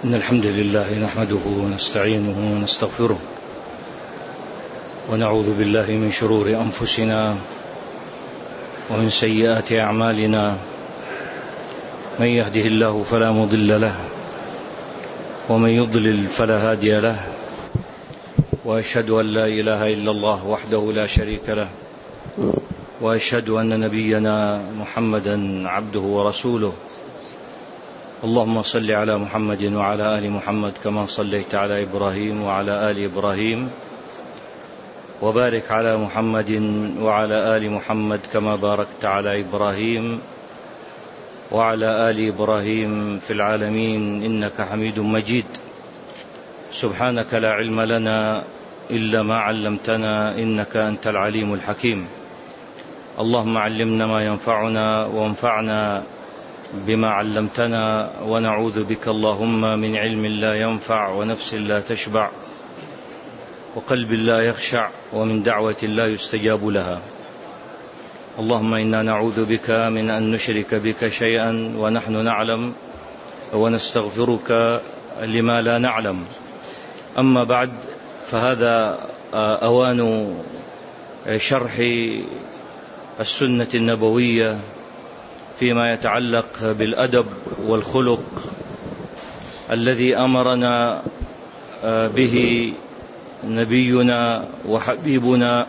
إن الحمد لله نحمده ونستعينه ونستغفره ونعوذ بالله من شرور أنفسنا ومن سيئات أعمالنا. من يهده الله فلا مضل له ومن يضلل فلا هادي له، وأشهد أن لا إله إلا الله وحده لا شريك له، وأشهد أن نبينا محمدا عبده ورسوله. اللهم صل على محمد وعلى آل محمد كما صليت على إبراهيم وعلى آل إبراهيم، وبارك على محمد وعلى آل محمد كما باركت على إبراهيم وعلى آل إبراهيم في العالمين إنك حميد مجيد. سبحانك لا علم لنا إلا ما علمتنا إنك أنت العليم الحكيم. اللهم علمنا ما ينفعنا وانفعنا بما علمتنا، ونعوذ بك اللهم من علم لا ينفع ونفس لا تشبع وقلب لا يخشع ومن دعوة لا يستجاب لها. اللهم إنا نعوذ بك من أن نشرك بك شيئا ونحن نعلم، ونستغفرك لما لا نعلم. أما بعد، فهذا أوان شرح السنة النبوية فيما يتعلق بالأدب والخلق الذي أمرنا به نبينا وحبيبنا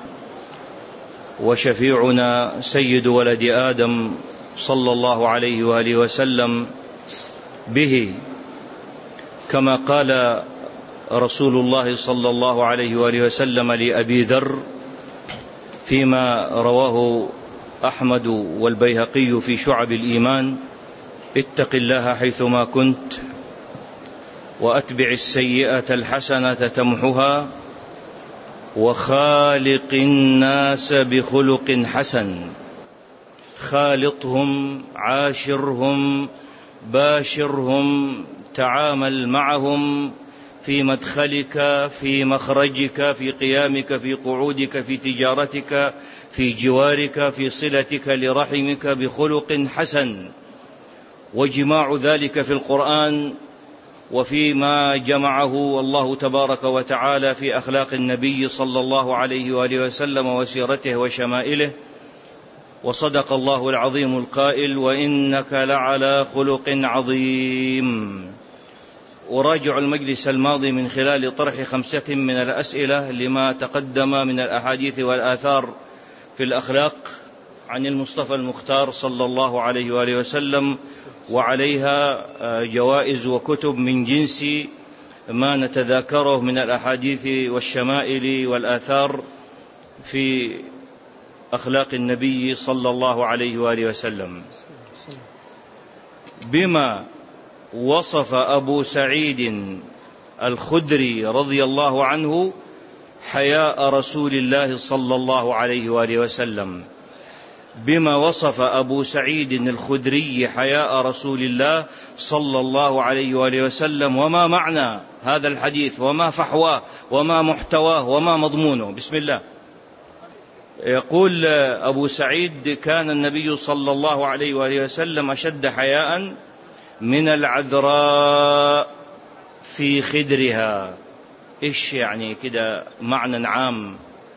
وشفيعنا سيد ولد آدم صلى الله عليه وآله وسلم به، كما قال رسول الله صلى الله عليه وآله وسلم لأبي ذر فيما رواه أحمد والبيهقي في شعب الإيمان: اتق الله حيثما كنت وأتبع السيئة الحسنة تمحها وخالق الناس بخلق حسن. خالطهم، عاشرهم، باشرهم، تعامل معهم في مدخلك، في مخرجك، في قيامك، في قعودك، في تجارتك، في جوارك، في صلتك لرحمك بخلق حسن. وجماع ذلك في القرآن وفيما جمعه الله تبارك وتعالى في أخلاق النبي صلى الله عليه وآله وسلم وسيرته وشمائله. وصدق الله العظيم القائل: وإنك لعلى خلق عظيم. أراجع المجلس الماضي من خلال طرح 5 من الأسئلة لما تقدم من الأحاديث والآثار في الأخلاق عن المصطفى المختار صلى الله عليه وآله وسلم، وعليها جوائز وكتب من جنس ما نتذاكره من الأحاديث والشمائل والآثار في أخلاق النبي صلى الله عليه وآله وسلم. بما وصف أبو سعيد الخدري رضي الله عنه حياء رسول الله صلى الله عليه وآله وسلم. بما وصف أبو سعيد الخدري حياء رسول الله صلى الله عليه وآله وسلم، وما معنى هذا الحديث، وما فحواه، وما محتواه، وما مضمونه. بسم الله. يقول أبو سعيد: كان النبي صلى الله عليه وآله وسلم أشد حياء من العذراء في خدرها. إيش يعني كده معنى عام؟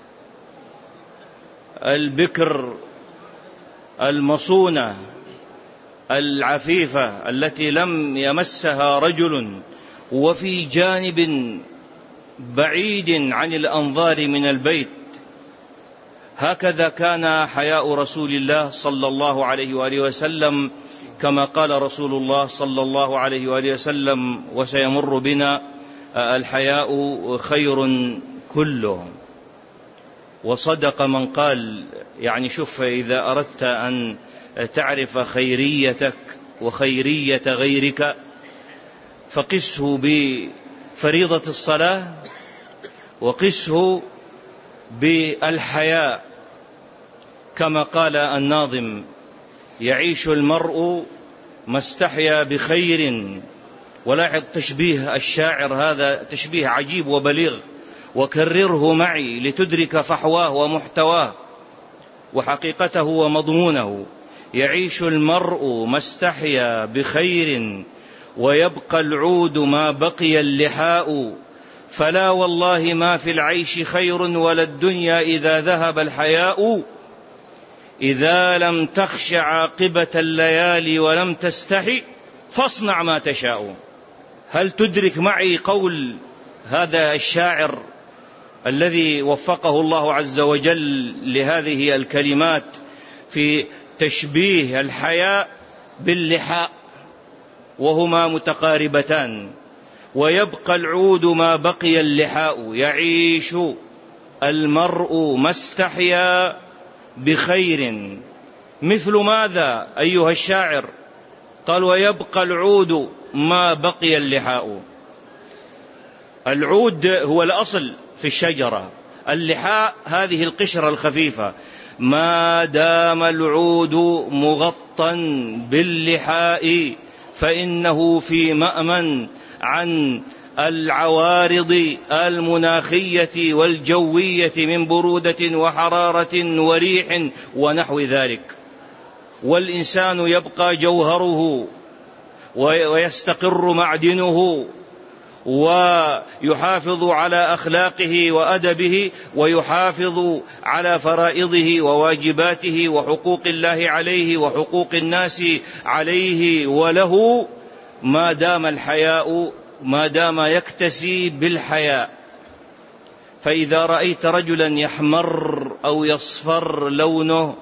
البكر المصونة العفيفة التي لم يمسها رجل، وفي جانب بعيد عن الأنظار من البيت. هكذا كان حياء رسول الله صلى الله عليه وآله وسلم، كما قال رسول الله صلى الله عليه وآله وسلم: وسيمر بنا الحياء خير كله. وصدق من قال، يعني شوف، إذا أردت أن تعرف خيريتك وخيرية غيرك فقسه بفريضة الصلاة، وقسه بالحياء. كما قال الناظم: يعيش المرء ما استحيا بخير. ولاحظ تشبيه الشاعر، هذا تشبيه عجيب وبليغ: وكرره معي لتدرك فحواه ومحتواه وحقيقته ومضمونه. يعيش المرء ما استحيا بخير ويبقى العود ما بقي اللحاء، فلا والله ما في العيش خير ولا الدنيا إذا ذهب الحياء. إذا لم تخش عاقبة الليالي ولم تستحي فاصنع ما تشاء. هل تدرك معي قول هذا الشاعر الذي وفقه الله عز وجل لهذه الكلمات في تشبيه الحياء باللحاء وهما متقاربتان؟ ويبقى العود ما بقي اللحاء، يعيش المرء ما استحيا بخير. مثل ماذا أيها الشاعر؟ قال ويبقى العود ما بقي اللحاء. العود هو الأصل في الشجرة، اللحاء هذه القشرة الخفيفة. ما دام العود مغطى باللحاء فإنه في مأمن عن العوارض المناخية والجوية من برودة وحرارة وريح ونحو ذلك. والإنسان يبقى جوهره ويستقر معدنه ويحافظ على أخلاقه وأدبه ويحافظ على فرائضه وواجباته وحقوق الله عليه وحقوق الناس عليه وله، ما دام الحياء، ما دام يكتسي بالحياء. فإذا رأيت رجلا يحمر أو يصفر لونه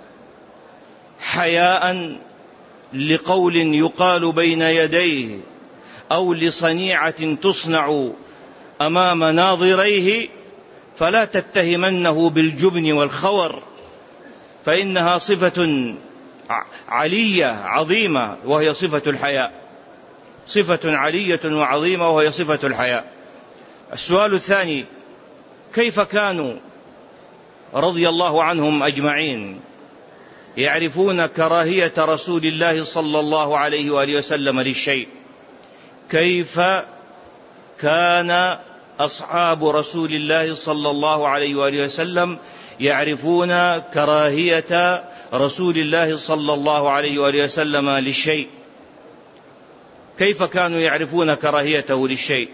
حياء لقول يقال بين يديه أو لصنيعة تصنع أمام ناظريه، فلا تتهمنه بالجبن والخور، فإنها صفة علية عظيمة وهي صفة الحياء، صفة علية وعظيمة وهي صفة الحياء. السؤال الثاني: كيف كانوا رضي الله عنهم أجمعين يعرفون كراهية رسول الله صلى الله عليه وآله وسلم للشيء؟ كيف كان أصحاب رسول الله صلى الله عليه وآله وسلم يعرفون كراهية رسول الله صلى الله عليه وآله وسلم للشيء؟ كيف كانوا يعرفون كراهيته للشيء؟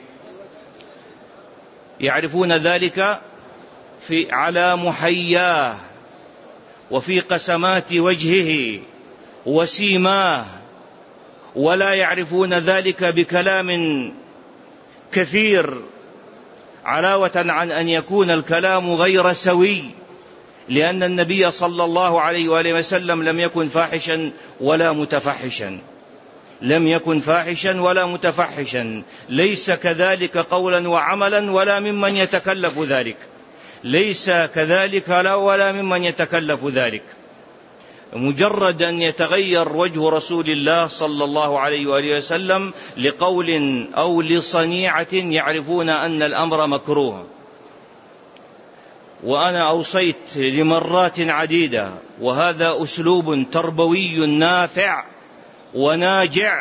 يعرفون ذلك على محياه وفي قسمات وجهه وسيماه، ولا يعرفون ذلك بكلام كثير علاوة عن أن يكون الكلام غير سوي، لأن النبي صلى الله عليه وآله وسلم لم يكن فاحشا ولا متفحشا، لم يكن فاحشا ولا متفحشا، ليس كذلك قولا وعملا ولا ممن يتكلف ذلك، ليس كذلك ولا ممن يتكلف ذلك. مجرد أن يتغير وجه رسول الله صلى الله عليه وآله وسلم لقول أو لصنيعة يعرفون أن الأمر مكروه. وأنا أوصيت لمرات عديدة، وهذا أسلوب تربوي نافع وناجع: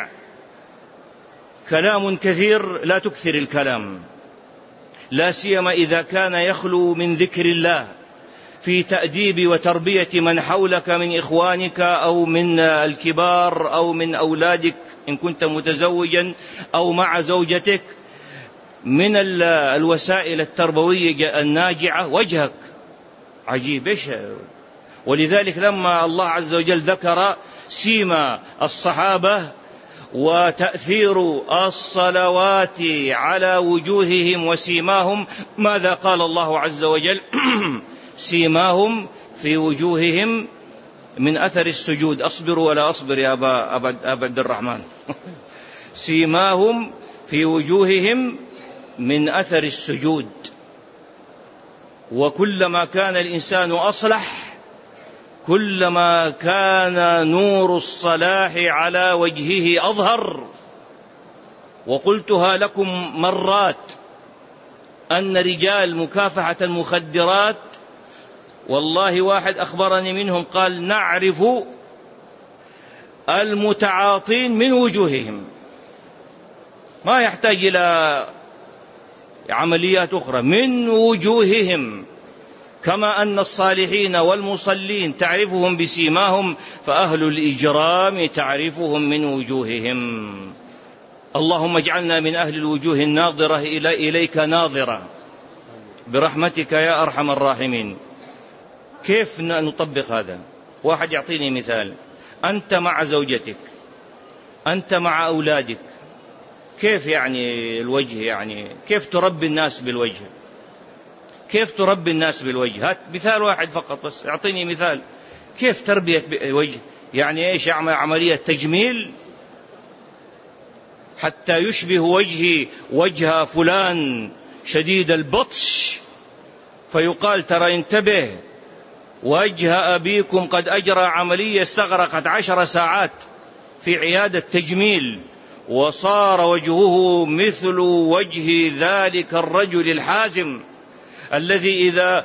كلام كثير لا تكثر الكلام، لا سيما إذا كان يخلو من ذكر الله، في تأديب وتربية من حولك من إخوانك أو من الكبار أو من أولادك إن كنت متزوجا أو مع زوجتك. من الوسائل التربوية الناجعة وجهك. عجيب إيش! ولذلك لما الله عز وجل ذكر سيما الصحابة وتأثير الصلوات على وجوههم وسيماهم، ماذا قال الله عز وجل؟ سيماهم في وجوههم من أثر السجود. أصبر ولا أصبر يا أبا عبد الرحمن. سيماهم في وجوههم من أثر السجود. وكلما كان الإنسان أصلح كلما كان نور الصلاح على وجهه أظهر. وقلتها لكم مرات أن رجال مكافحة المخدرات، والله واحد أخبرني منهم قال: نعرف المتعاطين من وجوههم، ما يحتاج إلى عمليات أخرى، من وجوههم، كما أن الصالحين والمصلين تعرفهم بسيماهم، فأهل الإجرام تعرفهم من وجوههم. اللهم اجعلنا من أهل الوجوه الناظرة إليك ناظرة برحمتك يا أرحم الراحمين. كيف نطبق هذا؟ واحد يعطيني مثال. أنت مع زوجتك، أنت مع أولادك، كيف يعني الوجه؟ يعني كيف تربي الناس بالوجه؟ كيف تربي الناس بالوجه؟ هات مثال واحد فقط بس، اعطيني مثال كيف تربية وجه. يعني ايش؟ عملية تجميل حتى يشبه وجهي وجه فلان شديد البطش، فيقال ترى انتبه، وجه أبيكم قد أجرى عملية استغرقت 10 ساعات في عيادة تجميل، وصار وجهه مثل وجه ذلك الرجل الحازم الذي إذا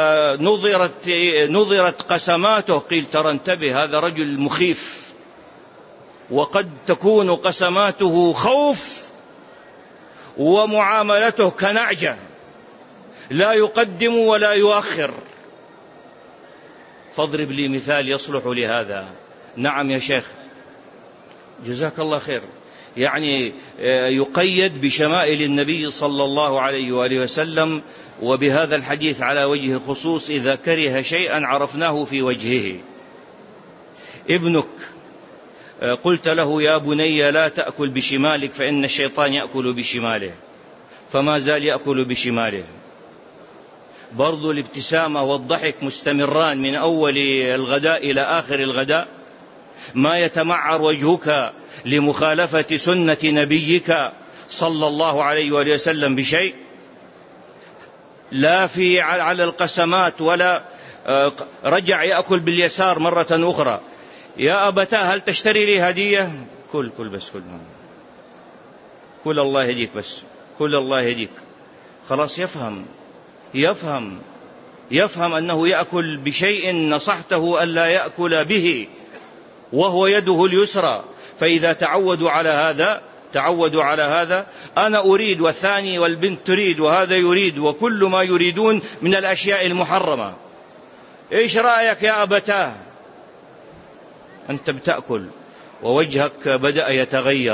نظرت قسماته قيل ترى انتبه، هذا رجل مخيف. وقد تكون قسماته خوف ومعاملته كنعجة لا يقدم ولا يؤخر. فاضرب لي مثال يصلح لهذا. نعم يا شيخ، جزاك الله خير. يعني يقيد بشمائل النبي صلى الله عليه وآله وسلم، وبهذا الحديث على وجه الخصوص إذا كره شيئا عرفناه في وجهه. ابنك قلت له يا بني لا تأكل بشمالك فإن الشيطان يأكل بشماله، فما زال يأكل بشماله. برضو الابتسامة والضحك مستمران من أول الغداء إلى آخر الغداء، ما يتمعر وجهك لمخالفة سنة نبيك صلى الله عليه وآله وسلم بشيء، لا في على القسمات ولا رجع يأكل باليسار مرة أخرى. يا أبتاه هل تشتري لي هدية؟ كل بس كل الله يهديك، بس كل الله يهديك. خلاص يفهم أنه يأكل بشيء نصحته ألا يأكل به وهو يده اليسرى. فإذا تعودوا على هذا أنا أريد والثاني والبنت تريد وهذا يريد، وكل ما يريدون من الأشياء المحرمة. إيش رأيك يا أبتاه؟ أنت بتأكل ووجهك بدأ يتغير.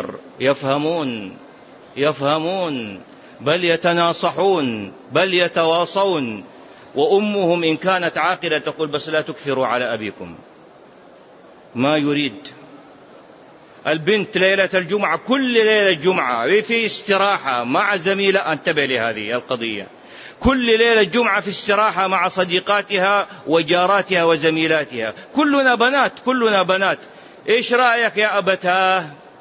يفهمون بل يتناصحون بل يتواصون. وأمهم إن كانت عاقلة تقول بس لا تكثروا على أبيكم، ما يريد. البنت ليلة الجمعة كل ليلة الجمعة في استراحة مع زميلة، انتبه لهذه القضية، كل ليلة الجمعة في استراحة مع صديقاتها وجاراتها وزميلاتها، كلنا بنات. إيش رأيك يا أبتاه؟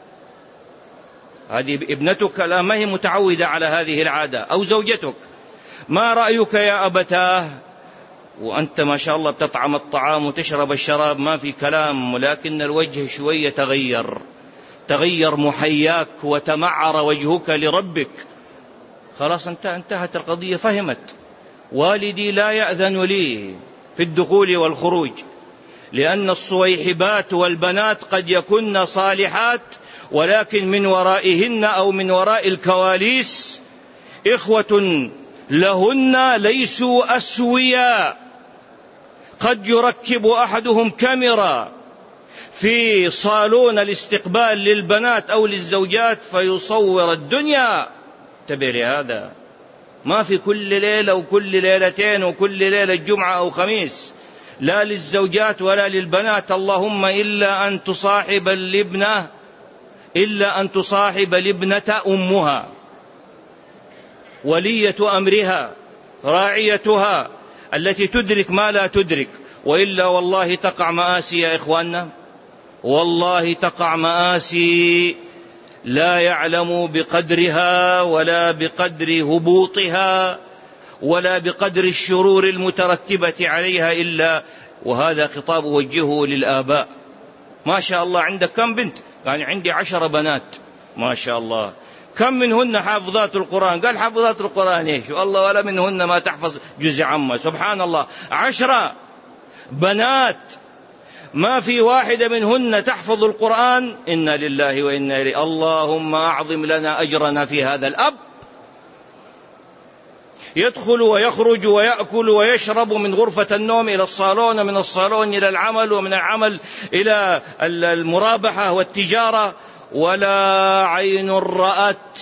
هذه ابنتك لا ما هي متعودة على هذه العادة، أو زوجتك. ما رأيك يا أبتاه؟ وأنت ما شاء الله بتطعم الطعام وتشرب الشراب، ما في كلام، ولكن الوجه شوية تغير محياك وتمعر وجهك لربك. خلاص انتهت القضية. فهمت. والدي لا يأذن لي في الدخول والخروج، لأن الصويحبات والبنات قد يكن صالحات، ولكن من ورائهن أو من وراء الكواليس إخوة لهن ليسوا أسوياء. قد يركب أحدهم كاميرا في صالون الاستقبال للبنات أو للزوجات فيصور الدنيا. انتبه لهذا. ما في كل ليلة وكل ليلتين وكل ليلة جمعة أو خميس، لا للزوجات ولا للبنات، اللهم إلا أن تصاحب الابنة أمها، ولية أمرها، راعيتها، التي تدرك ما لا تدرك. وإلا والله تقع مآسي يا إخواننا، والله تقع مآسي لا يعلم بقدرها ولا بقدر هبوطها ولا بقدر الشرور المترتبة عليها إلا. وهذا خطاب وجهه للآباء. ما شاء الله عندك كم بنت؟ قال عندي 10 بنات. ما شاء الله. كم منهن حافظات القرآن؟ قال حافظات القرآن ايش والله ولا منهن ما تحفظ جزء عامة. سبحان الله. 10 بنات ما في واحدة منهن تحفظ القرآن. إنا لله وإنا إليه. اللهم أعظم لنا أجرنا في هذا الأب. يدخل ويخرج ويأكل ويشرب من غرفة النوم إلى الصالون، ومن الصالون إلى العمل، ومن العمل إلى المرابحة والتجارة، ولا عين رأت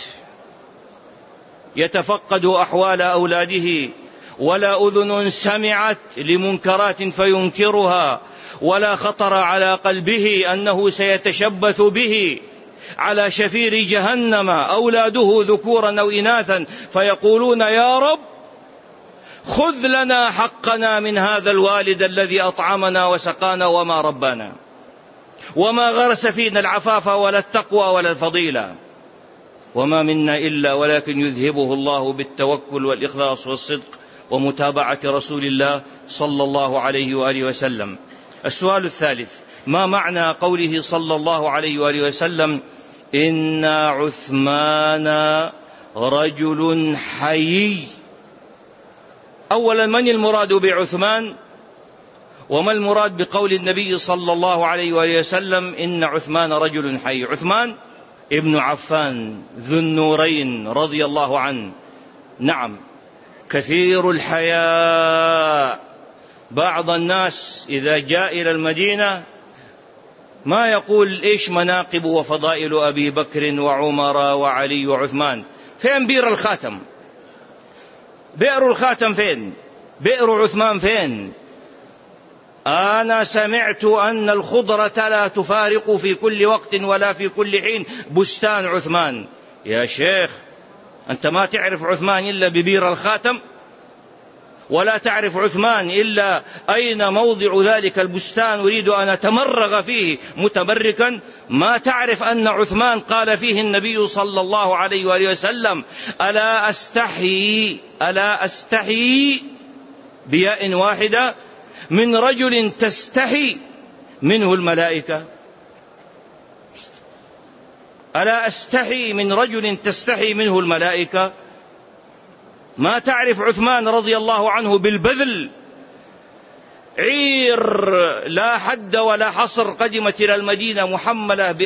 يتفقد أحوال أولاده، ولا أذن سمعت لمنكرات فينكرها، ولا خطر على قلبه أنه سيتشبث به على شفير جهنم أولاده ذكورا أو إناثا فيقولون يا رب خذ لنا حقنا من هذا الوالد الذي أطعمنا وسقانا وما ربنا وما غرس فينا العفاف ولا التقوى ولا الفضيلة، وما منا إلا ولكن يذهبه الله بالتوكل والإخلاص والصدق ومتابعة رسول الله صلى الله عليه وآله وسلم. السؤال الثالث: ما معنى قوله صلى الله عليه وآله وسلم إن عثمان رجل حيي؟ أولا، من المراد بعثمان؟ وما المراد بقول النبي صلى الله عليه وآله وسلم إن عثمان رجل حي؟ عثمان ابن عفان ذو النورين رضي الله عنه، نعم، كثير الحياء. بعض الناس إذا جاء إلى المدينة ما يقول إيش مناقب وفضائل أبي بكر وعمر وعلي وعثمان. فين بئر الخاتم؟ بئر الخاتم فين؟ بئر عثمان فين؟ أنا سمعت أن الخضرة لا تفارق في كل وقت ولا في كل حين بستان عثمان. يا شيخ، أنت ما تعرف عثمان إلا ببئر الخاتم، ولا تعرف عثمان إلا أين موضع ذلك البستان أريد أن أتمرغ فيه متبركا. ما تعرف أن عثمان قال فيه النبي صلى الله عليه وآله وسلم ألا أستحي بياء واحدة من رجل تستحي منه الملائكة؟ ألا أستحي من رجل تستحي منه الملائكة؟ ما تعرف عثمان رضي الله عنه بالبذل؟ عير لا حد ولا حصر قدمت إلى المدينة محملة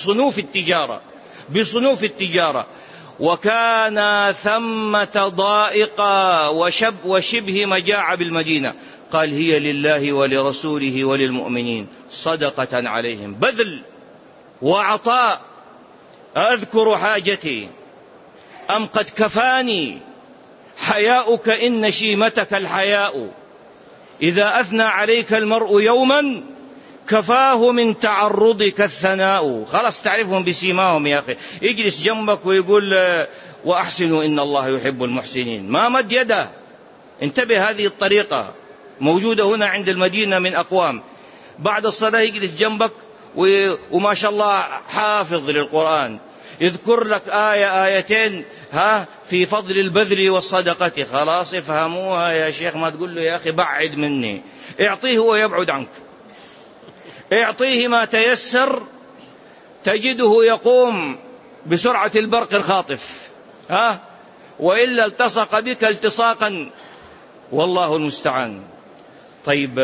بصنوف التجارة، وكان ثمة ضائقة وشبه مجاعة بالمدينة. قال هي لله ولرسوله وللمؤمنين صدقة عليهم، بذل وعطاء. أذكر حاجتي أم قد كفاني حياؤك إن شيمتك الحياء، إذا أثنى عليك المرء يوما كفاه من تعرضك الثناء. خلاص تعرفهم بسيماهم يا أخي. يجلس جنبك ويقول وأحسنوا إن الله يحب المحسنين، ما مد يده. انتبه، هذه الطريقة موجودة هنا عند المدينة من أقوام. بعد الصلاة يجلس جنبك وما شاء الله حافظ للقرآن، يذكر لك آية آيتين في فضل البذل والصدقة. خلاص افهموها يا شيخ، ما تقول له يا أخي بعد مني. اعطيه ويبعد عنك، اعطيه ما تيسر تجده يقوم بسرعة البرق الخاطف، وإلا التصق بك التصاقا، والله المستعان. طيب،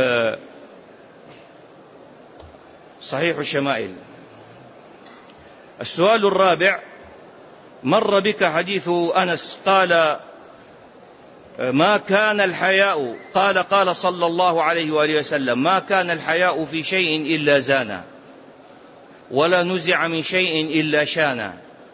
صحيح الشمائل. السؤال الرابع: مر بك حديث أنس قال ما كان الحياء، قال صلى الله عليه وآله وسلم ما كان الحياء في شيء إلا زانه، ولا نزع من شيء إلا شانه.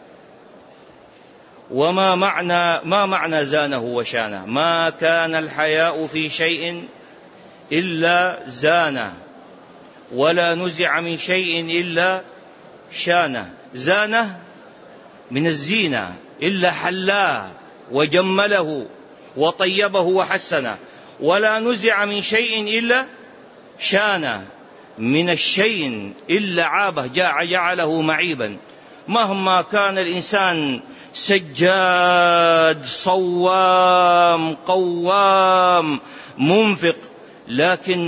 ما معنى زانه وشانه؟ ما كان الحياء في شيء إلا زانه، ولا نزع من شيء إلا شانه. زانه من الزينة، إلا حلاه وجمله وطيبه وحسنه. ولا نزع من شيء إلا شانه، من الشيء إلا عابه جعله معيبا. مهما كان الإنسان سجاد صوام قوام منفق، لكن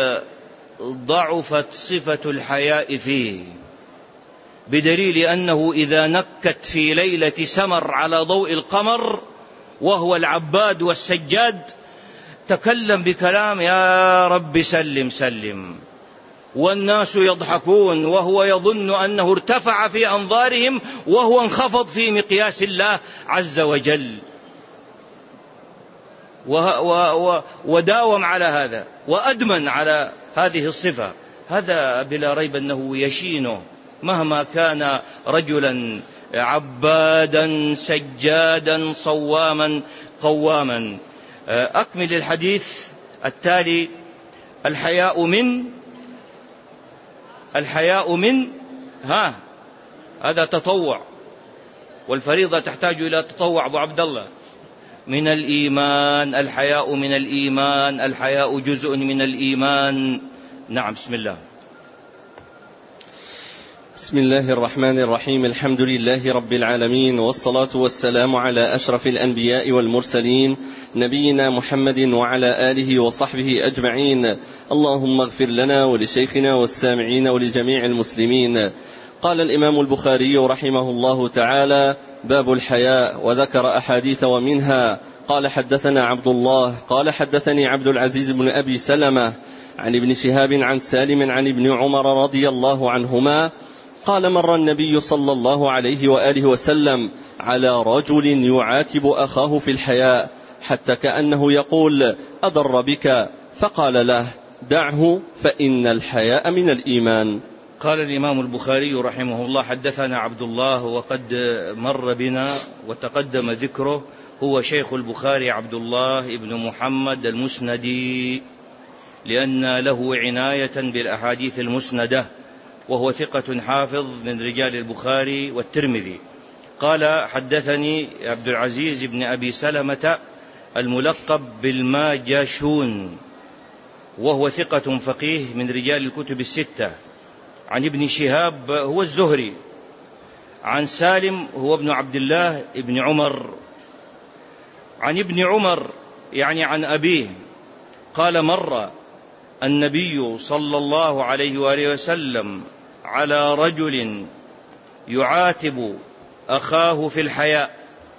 ضعفت صفة الحياء فيه، بدليل أنه إذا نكت في ليلة سمر على ضوء القمر وهو العباد والسجاد تكلم بكلام يا رب سلم سلم، والناس يضحكون وهو يظن أنه ارتفع في أنظارهم وهو انخفض في مقياس الله عز وجل. وداوم على هذا وأدمن على هذه الصفة. هذا بلا ريب أنه يشينه مهما كان رجلا عبادا سجادا صواما قواما. أكمل الحديث التالي: الحياء من هذا تطوع، والفريضة تحتاج إلى تطوع. أبو عبد الله: من الإيمان. الحياء من الإيمان، الحياء جزء من الإيمان. نعم. بسم الله. بسم الله الرحمن الرحيم. الحمد لله رب العالمين، والصلاة والسلام على أشرف الأنبياء والمرسلين، نبينا محمد وعلى آله وصحبه أجمعين. اللهم اغفر لنا ولشيخنا والسامعين ولجميع المسلمين. قال الإمام البخاري رحمه الله تعالى: باب الحياء، وذكر أحاديث ومنها قال: حدثنا عبد الله قال: حدثني عبد العزيز بن أبي سلمة عن ابن شهاب عن سالم عن ابن عمر رضي الله عنهما قال: مر النبي صلى الله عليه وآله وسلم على رجل يعاتب أخاه في الحياء حتى كأنه يقول: أضر بك، فقال له: دعه فإن الحياء من الإيمان. قال الإمام البخاري رحمه الله: حدثنا عبد الله، وقد مر بنا وتقدم ذكره. هو شيخ البخاري عبد الله بن محمد المسندي، لأن له عناية بالأحاديث المسندة، وهو ثقة حافظ من رجال البخاري والترمذي. قال: حدثني عبد العزيز بن أبي سلمة الملقب بالماجشون، وهو ثقة فقيه من رجال الكتب الستة. عن ابن شهاب هو الزهري، عن سالم هو ابن عبد الله ابن عمر، عن ابن عمر يعني عن أبيه، قال: مر النبي صلى الله عليه وآله وسلم على رجل يعاتب أخاه في الحياء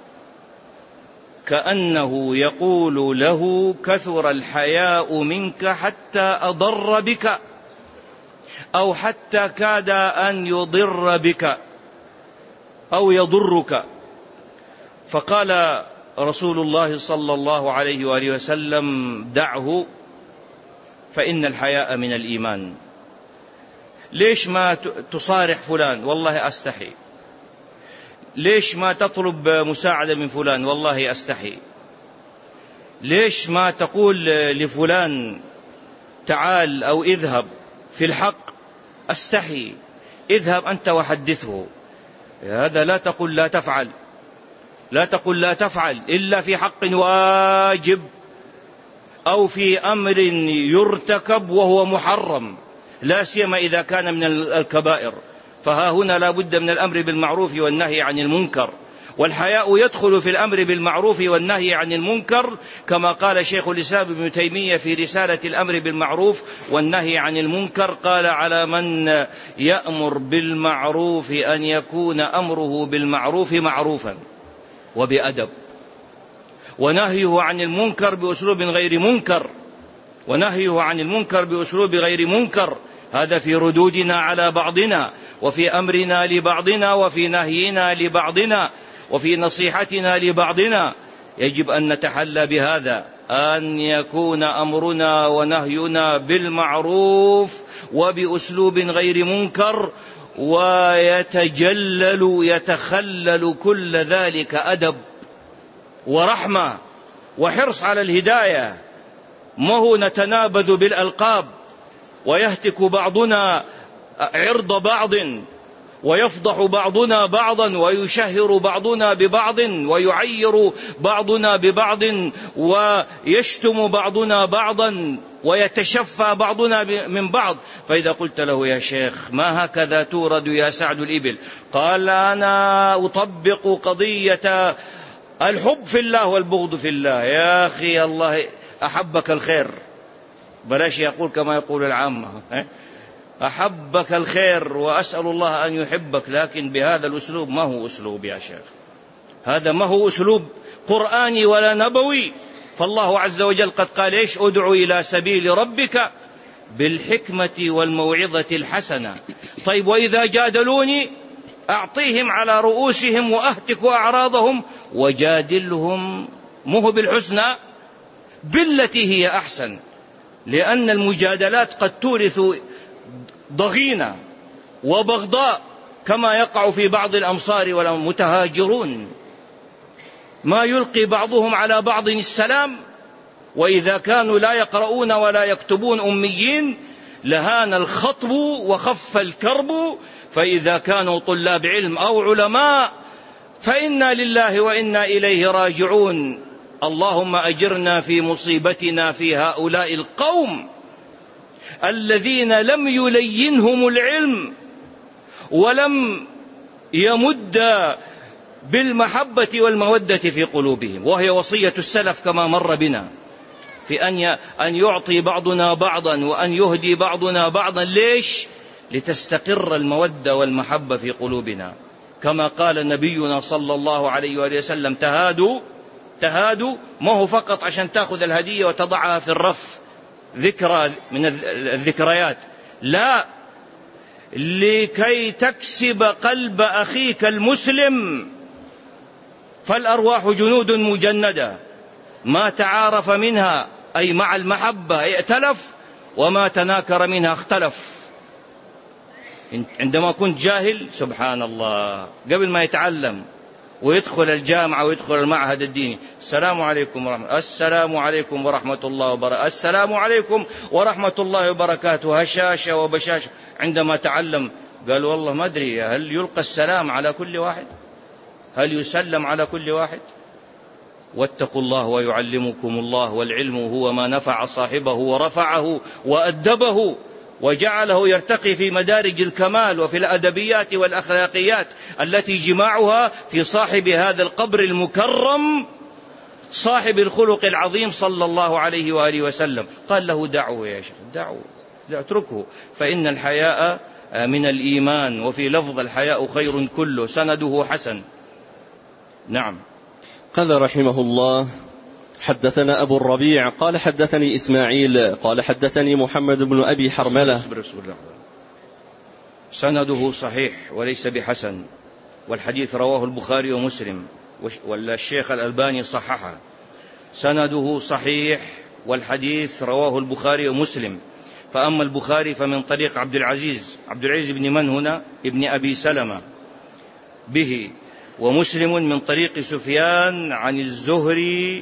كأنه يقول له: كثر الحياء منك حتى أضر بك، أو حتى كاد أن يضر بك أو يضرك. فقال رسول الله صلى الله عليه وآله وسلم: دعه فإن الحياء من الإيمان. ليش ما تصارح فلان؟ والله أستحي. ليش ما تطلب مساعدة من فلان؟ والله أستحي. ليش ما تقول لفلان تعال أو اذهب في الحق؟ أستحي. اذهب أنت وحدثه. هذا لا تقول لا تفعل، لا تقول لا تفعل إلا في حق واجب أو في أمر يرتكب وهو محرم، لا سيما إذا كان من الكبائر. فها هنا لا بد من الأمر بالمعروف والنهي عن المنكر، والحياء يدخل في الأمر بالمعروف والنهي عن المنكر، كما قال شيخ الإسلام ابن تيمية في رسالة الأمر بالمعروف والنهي عن المنكر، قال: على من يأمر بالمعروف أن يكون أمره بالمعروف معروفا وبأدب، ونهيه عن المنكر بأسلوب غير منكر، ونهيه عن المنكر بأسلوب غير منكر. هذا في ردودنا على بعضنا، وفي أمرنا لبعضنا، وفي نهينا لبعضنا، وفي نصيحتنا لبعضنا. يجب أن نتحلى بهذا، أن يكون أمرنا ونهينا بالمعروف وبأسلوب غير منكر، ويتخلل كل ذلك أدب ورحمة وحرص على الهداية. ما هو نتنابذ بالألقاب ويهتك بعضنا عرض بعض، ويفضح بعضنا بعضا، ويشهر بعضنا ببعض، ويعير بعضنا ببعض، ويشتم بعضنا بعضا، ويتشفى بعضنا من بعض. فإذا قلت له: يا شيخ ما هكذا تورد يا سعد الإبل؟ قال: أنا أطبق قضية الحب في الله والبغض في الله. يا أخي الله أحبك الخير، بلاش يقول كما يقول العامة، أحبك الخير وأسأل الله أن يحبك، لكن بهذا الأسلوب ما هو أسلوب يا شيخ، هذا ما هو أسلوب قرآني ولا نبوي. فالله عز وجل قد قال: إيش؟ ادعو إلى سبيل ربك بالحكمة والموعظة الحسنة. طيب، وإذا جادلوني أعطيهم على رؤوسهم وأهتك أعراضهم وجادلهم مه بالحسنى بالتي هي أحسن، لأن المجادلات قد تورث ضغينة وبغضاء كما يقع في بعض الأمصار والمتهاجرون، ما يلقي بعضهم على بعض السلام، وإذا كانوا لا يقرؤون ولا يكتبون أميين لهان الخطب وخف الكرب، فإذا كانوا طلاب علم أو علماء فإنا لله وإنا إليه راجعون. اللهم أجرنا في مصيبتنا في هؤلاء القوم الذين لم يلينهم العلم ولم يمد بالمحبة والمودة في قلوبهم، وهي وصية السلف كما مر بنا، في أن يعطي بعضنا بعضا وأن يهدي بعضنا بعضا. ليش؟ لتستقر المودة والمحبة في قلوبنا، كما قال نبينا صلى الله عليه وآله وسلم: تهادوا، ما هو فقط عشان تأخذ الهدية وتضعها في الرف ذكرى من الذكريات، لا، لكي تكسب قلب أخيك المسلم، فالأرواح جنود مجندة، ما تعارف منها أي مع المحبة ائتلف، وما تناكر منها اختلف. عندما كنت جاهل سبحان الله قبل ما يتعلم ويدخل الجامعة ويدخل المعهد الديني: السلام عليكم ورحمة الله وبركاته، السلام عليكم ورحمة الله وبركاته، هشاشة وبشاشة. عندما تعلم قال: والله ما أدري هل يلقى السلام على كل واحد، هل يسلم على كل واحد؟ واتقوا الله ويعلمكم الله، والعلم هو ما نفع صاحبه ورفعه وأدبه وجعله يرتقي في مدارج الكمال وفي الأدبيات والأخلاقيات التي جماعها في صاحب هذا القبر المكرم صاحب الخلق العظيم صلى الله عليه وآله وسلم. قال له: دعوه يا شيخ، دعوه، اتركه، فإن الحياء من الإيمان، وفي لفظ: الحياء خير كله، سنده حسن. نعم. قال رحمه الله: حدثنا أبو الربيع قال حدثني إسماعيل قال حدثني محمد بن أبي حرملة. سنده صحيح وليس بحسن، والحديث رواه البخاري ومسلم، والشيخ الألباني صححه. سنده صحيح والحديث رواه البخاري ومسلم، فأما البخاري فمن طريق عبد العزيز بن من هنا؟ ابن أبي سلمة به، ومسلم من طريق سفيان عن الزهري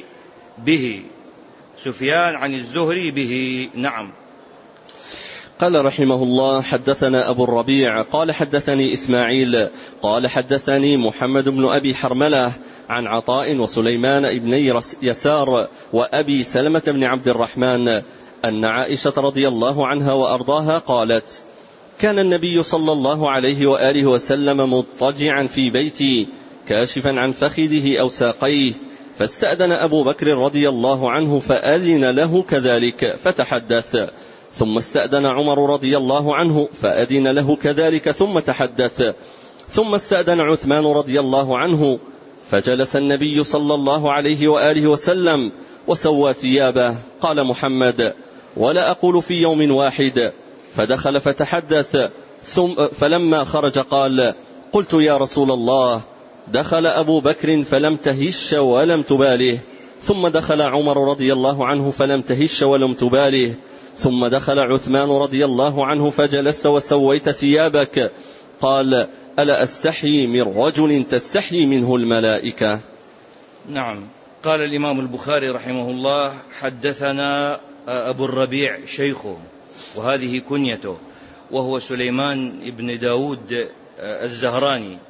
به. نعم. قال رحمه الله: حدثنا أبو الربيع قال حدثني إسماعيل قال حدثني محمد بن أبي حرملة عن عطاء وسليمان بن يسار وأبي سلمة بن عبد الرحمن أن عائشة رضي الله عنها وأرضاها قالت: كان النبي صلى الله عليه وآله وسلم مضطجعا في بيتي كاشفا عن فخذه أو ساقيه، فاستأذن أبو بكر رضي الله عنه فأذن له كذلك فتحدث، ثم استأذن عمر رضي الله عنه فأذن له كذلك ثم تحدث، ثم استأذن عثمان رضي الله عنه، فجلس النبي صلى الله عليه وآله وسلم وسوى ثيابه. قال محمد: ولا أقول في يوم واحد. فدخل فتحدث، فلما خرج قال: قلت يا رسول الله، دخل أبو بكر فلم تهش ولم تباله، ثم دخل عمر رضي الله عنه فلم تهش ولم تباله، ثم دخل عثمان رضي الله عنه فجلست وسويت ثيابك. قال: ألا أستحي من رجل تستحي منه الملائكة؟ نعم. قال الإمام البخاري رحمه الله: حدثنا أبو الربيع شيخه، وهذه كنيته، وهو سليمان بن داود الزهراني،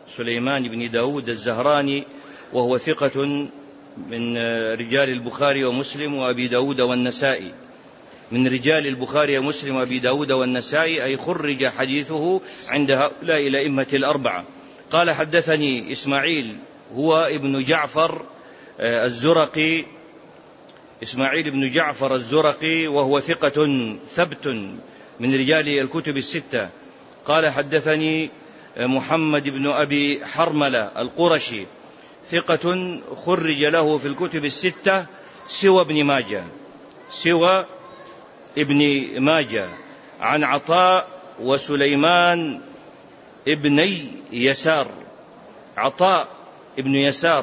وهو ثقة من رجال البخاري ومسلم وأبي داود والنسائي، من رجال البخاري ومسلم وأبي داود والنسائي، أي خرج حديثه عند هؤلاء الأئمة الأربعة. قال: حدثني إسماعيل هو ابن جعفر الزرقي، إسماعيل بن جعفر الزرقي، وهو ثقة ثبت من رجال الكتب الستة. قال: حدثني محمد بن أبي حرملة القرشي، ثقة خرج له في الكتب الستة سوى ابن ماجه، عن عطاء وسليمان ابني يسار، عطاء ابن يسار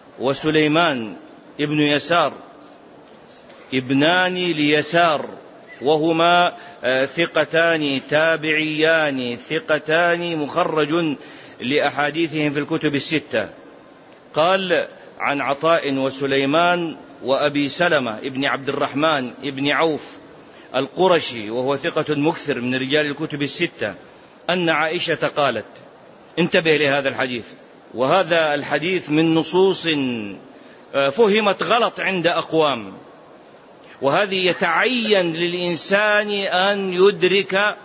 وسليمان ابن يسار ابنان ليسار، وهما ثقتان تابعيان ثقتان مخرج لأحاديثهم في الكتب الستة. قال عن عطاء وسليمان وأبي سلمة ابن عبد الرحمن ابن عوف القرشي وهو ثقة مكثر من رجال الكتب الستة أن عائشة قالت، انتبه لهذا الحديث، وهذا الحديث من نصوص فهمت غلط عند أقوام، وهذه يتعين للإنسان أن يدرك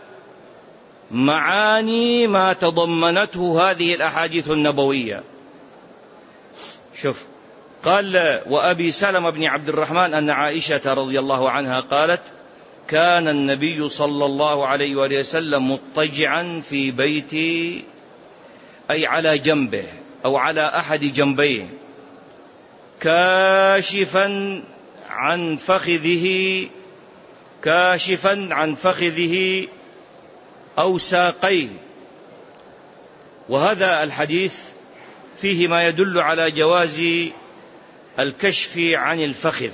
معاني ما تضمنته هذه الأحاديث النبوية. شوف، قال وأبي سلمة بن عبد الرحمن أن عائشة رضي الله عنها قالت: كان النبي صلى الله عليه وآله وسلم مضطجعا في بيتي، أي على جنبه أو على أحد جنبيه، كاشفا عن فخذه أو ساقيه. وهذا الحديث فيه ما يدل على جواز الكشف عن الفخذ،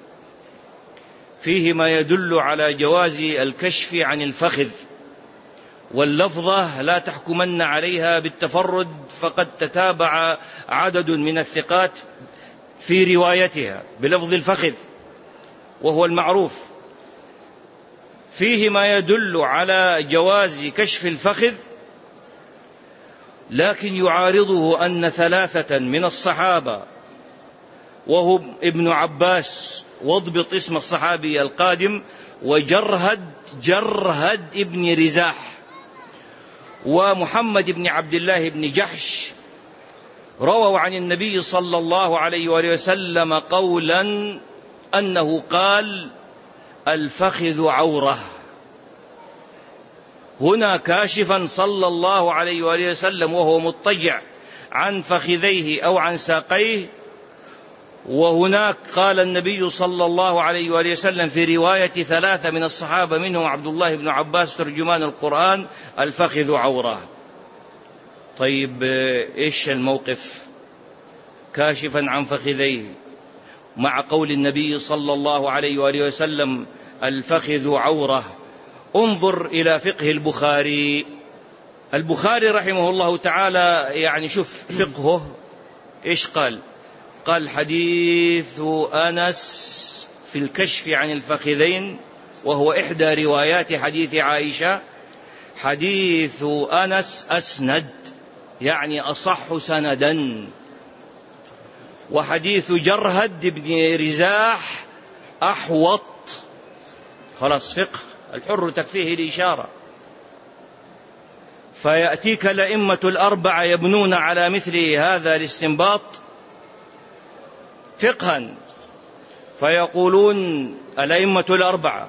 واللفظة لا تحكمن عليها بالتفرد، فقد تتابع عدد من الثقات في روايتها بلفظ الفخذ وهو المعروف. فيه ما يدل على جواز كشف الفخذ، لكن يعارضه أن 3 من الصحابة وهم ابن عباس، واضبط اسم الصحابي القادم، وجرهد ابن رزاح، ومحمد بن عبد الله بن جحش، رووا عن النبي صلى الله عليه وآله وسلم قولا أنه قال: الفخذ عورة. هنا كاشفا صلى الله عليه وآله وسلم وهو مضطجع عن فخذيه أو عن ساقيه، وهناك قال النبي صلى الله عليه وآله وسلم في رواية 3 من الصحابة منهم عبد الله بن عباس ترجمان القرآن: الفخذ عورة. طيب إيش الموقف؟ كاشفا عن فخذيه مع قول النبي صلى الله عليه وآله وسلم: الفخذ عورة. انظر إلى فقه البخاري رحمه الله تعالى، يعني شوف فقهه إيش قال حديث أنس في الكشف عن الفخذين، وهو إحدى روايات حديث عائشة. حديث أنس أسند، يعني أصح سندا، وحديث جرهد بن رزاح أحوط. خلاص، فقه الحر تكفيه الإشارة. فيأتيك الأئمة الأربعة يبنون على مثل هذا الاستنباط فقها، فيقولون الأئمة الأربعة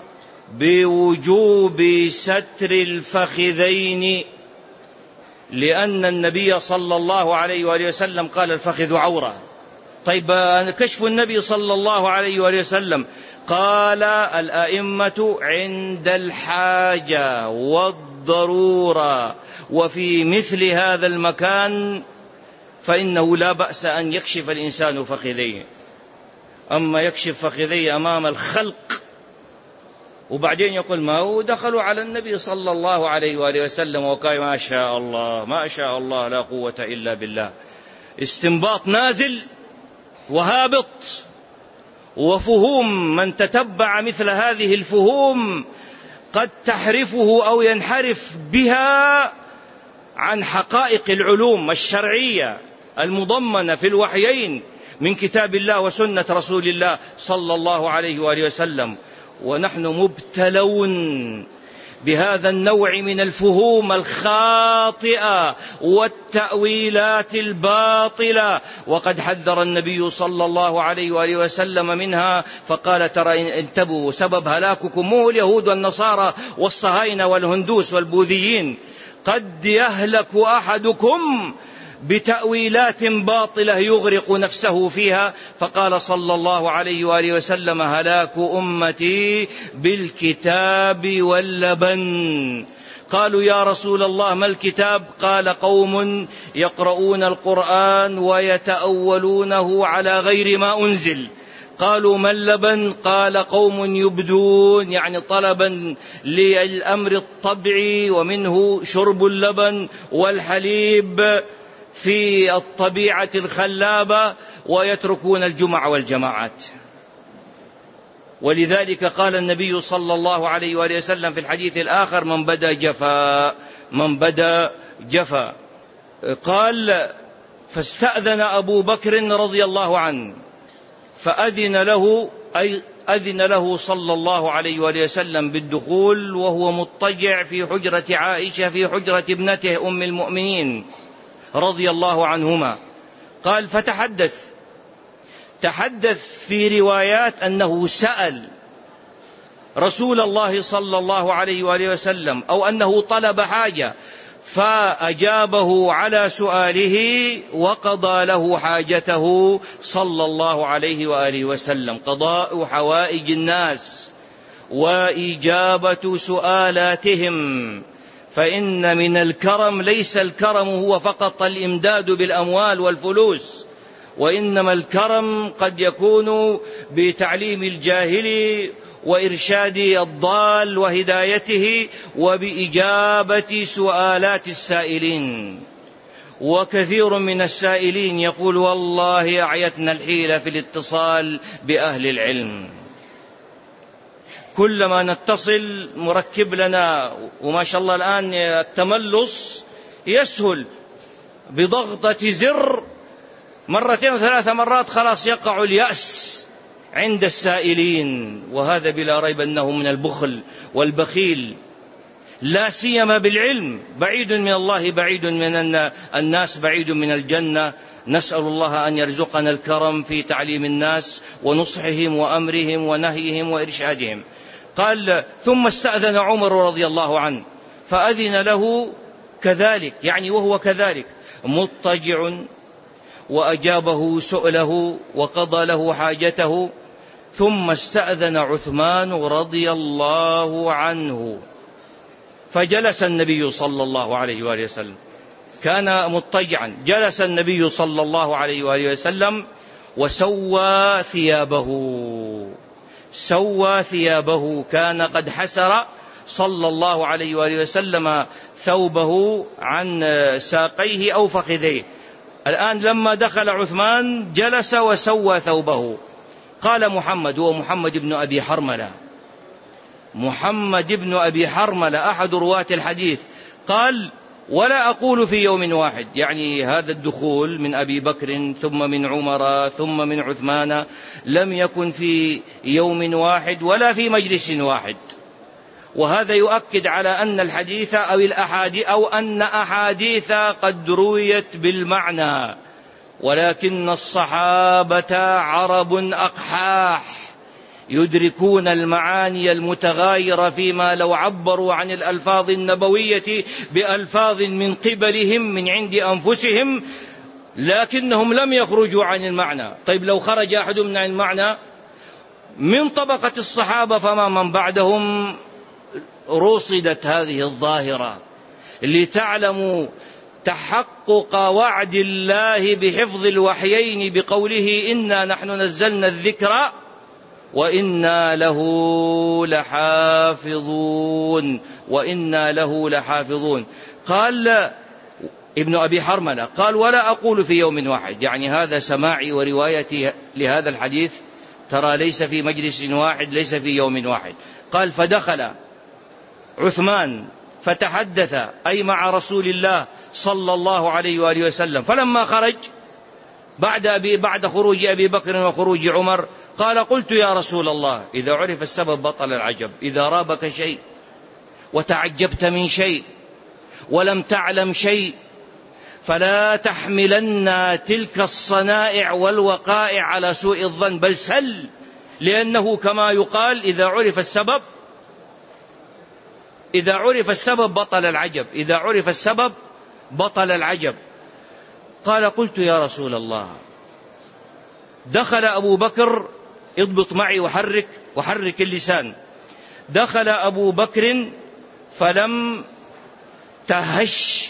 بوجوب ستر الفخذين، لأن النبي صلى الله عليه وآله وسلم قال: الفخذ عورة. طيب كشف النبي صلى الله عليه وآله وسلم، قال الأئمة عند الحاجة والضرورة، وفي مثل هذا المكان فإنه لا بأس أن يكشف الإنسان فخذيه. أما يكشف فخذيه أمام الخلق وبعدين يقول ما هو دخلوا على النبي صلى الله عليه وآله وسلم وقال ما شاء الله لا قوة إلا بالله، استنباط نازل وهابط. وفهوم من تتبع مثل هذه الفهوم قد تحرفه أو ينحرف بها عن حقائق العلوم الشرعية المضمنة في الوحيين من كتاب الله وسنة رسول الله صلى الله عليه وآله وسلم. ونحن مبتلون بهذا النوع من الفهوم الخاطئة والتأويلات الباطلة، وقد حذر النبي صلى الله عليه وآله وسلم منها، فقال: ترى انتبهوا، سبب هلاككم مو اليهود والنصارى والصهاينة والهندوس والبوذيين، قد يهلك أحدكم بتأويلات باطلة يغرق نفسه فيها. فقال صلى الله عليه وآله وسلم: هلاك أمتي بالكتاب واللبن. قالوا: يا رسول الله ما الكتاب؟ قال: قوم يقرؤون القرآن ويتأولونه على غير ما أنزل. قالوا ما اللبن؟ قال قوم يبدون، يعني طلبا للأمر الطبيعي، ومنه شرب اللبن والحليب في الطبيعة الخلابة، ويتركون الجمع والجماعات. ولذلك قال النبي صلى الله عليه وآله وسلم في الحديث الآخر: من بدا جفا، من بدا جفا. قال: فاستأذن أبو بكر رضي الله عنه فأذن له، أي أذن له صلى الله عليه وآله وسلم بالدخول وهو مضطجع في حجرة عائشة، في حجرة ابنته أم المؤمنين رضي الله عنهما. قال: تحدث في روايات أنه سأل رسول الله صلى الله عليه وآله وسلم، أو أنه طلب حاجة فأجابه على سؤاله وقضى له حاجته صلى الله عليه وآله وسلم. قضاء حوائج الناس وإجابة سؤالاتهم. فإن من الكرم ليس الكرم هو فقط الإمداد بالأموال والفلوس، وإنما الكرم قد يكون بتعليم الجاهل وإرشاد الضال وهدايته، وبإجابة سؤالات السائلين. وكثير من السائلين يقول: والله أعيتنا الحيلة في الاتصال بأهل العلم، كلما نتصل مركب لنا، وما شاء الله الآن التملص يسهل بضغطة زر، مرتين وثلاث مرات خلاص يقع اليأس عند السائلين. وهذا بلا ريب أنه من البخل والبخيل، لا سيما بالعلم. بعيد من الله، بعيد من الناس، بعيد من الجنة. نسأل الله أن يرزقنا الكرم في تعليم الناس ونصحهم وأمرهم ونهيهم وإرشادهم. قال: ثم استأذن عمر رضي الله عنه فأذن له كذلك، يعني وهو كذلك مضطجع، وأجابه سؤله وقضى له حاجته. ثم استأذن عثمان رضي الله عنه فجلس النبي صلى الله عليه وآله وسلم، كان مضطجعا، جلس النبي صلى الله عليه وآله وسلم وسوى ثيابه. كان قد حسر صلى الله عليه وآله وسلم ثوبه عن ساقيه أو فخذيه. الآن لما دخل عثمان جلس وسوى ثوبه. قال محمد، هو محمد بن أبي حرملة، محمد بن أبي حرملة أحد رواة الحديث، قال: ولا أقول في يوم واحد، يعني هذا الدخول من أبي بكر ثم من عمر ثم من عثمان لم يكن في يوم واحد ولا في مجلس واحد. وهذا يؤكد على أن الحديث أو أن أحاديث قد رويت بالمعنى، ولكن الصحابة عرب أقحاح يدركون المعاني المتغايرة، فيما لو عبروا عن الألفاظ النبوية بألفاظ من قبلهم من عند أنفسهم، لكنهم لم يخرجوا عن المعنى. طيب لو خرج أحد من المعنى من طبقة الصحابة فما من بعدهم رصدت هذه الظاهرة، لتعلموا تحقق وعد الله بحفظ الوحيين بقوله: إنا نحن نزلنا الذكر وإنا له لحافظون. قال ابن أبي حرملة: قال: ولا أقول في يوم واحد، يعني هذا سماعي وروايتي لهذا الحديث ترى ليس في مجلس واحد، ليس في يوم واحد. قال: فدخل عثمان فتحدث، أي مع رسول الله صلى الله عليه وآله وسلم. فلما خرج بعد خروج أبي بكر وخروج عمر قال: قلت يا رسول الله: إذا عرف السبب بطل العجب. إذا رابك شيء وتعجبت من شيء ولم تعلم شيء فلا تحملن تلك الصنائع والوقائع على سوء الظن، بل سل، لأنه كما يقال: إذا عرف السبب بطل العجب، إذا عرف السبب بطل العجب. قال: قلت يا رسول الله. دخل أبو بكر، اضبط معي وحرك اللسان. دخل أبو بكر فلم تهش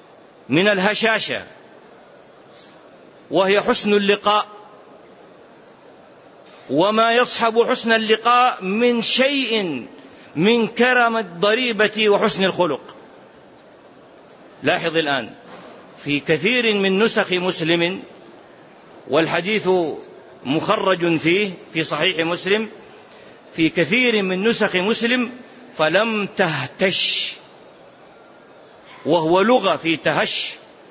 من الهشاشة، وهي حسن اللقاء وما يصحب حسن اللقاء من شيء من كرم الضريبة وحسن الخلق. لاحظ الآن في كثير من نسخ مسلم، والحديث مخرج فيه في صحيح مسلم، في كثير من نسخ مسلم فلم تهتش، وهو لغة في تهش،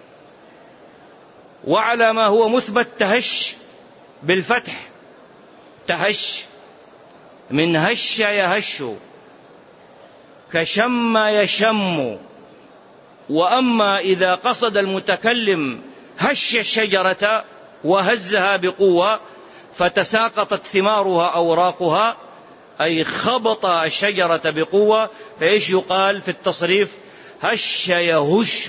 وعلى ما هو مثبت تهش بالفتح، تهش من هش يهش، كشم يشم. وأما إذا قصد المتكلم هش الشجرة وهزها بقوة فتساقطت ثمارها أوراقها، أي خبط الشجرة بقوة، فإيش يقال في التصريف؟ هش يهش،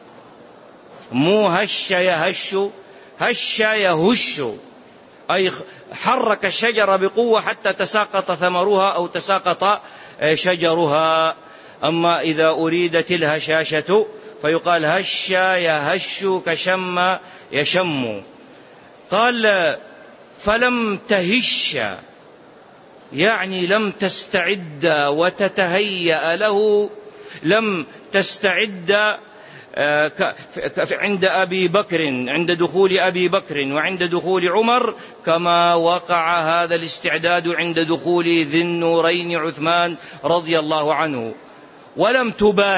مو هش يهش، هش يهش، أي حرك الشجرة بقوة حتى تساقط ثمرها أو تساقط شجرها. أما إذا أريدت الهشاشة فيقال هش يهش كشم يشم. قال فلم تهش، يعني لم تستعد وتتهيأ له، لم تستعد عند أبي بكر، عند دخول أبي بكر وعند دخول عمر، كما وقع هذا الاستعداد عند دخول ذي النورين عثمان رضي الله عنه، ولم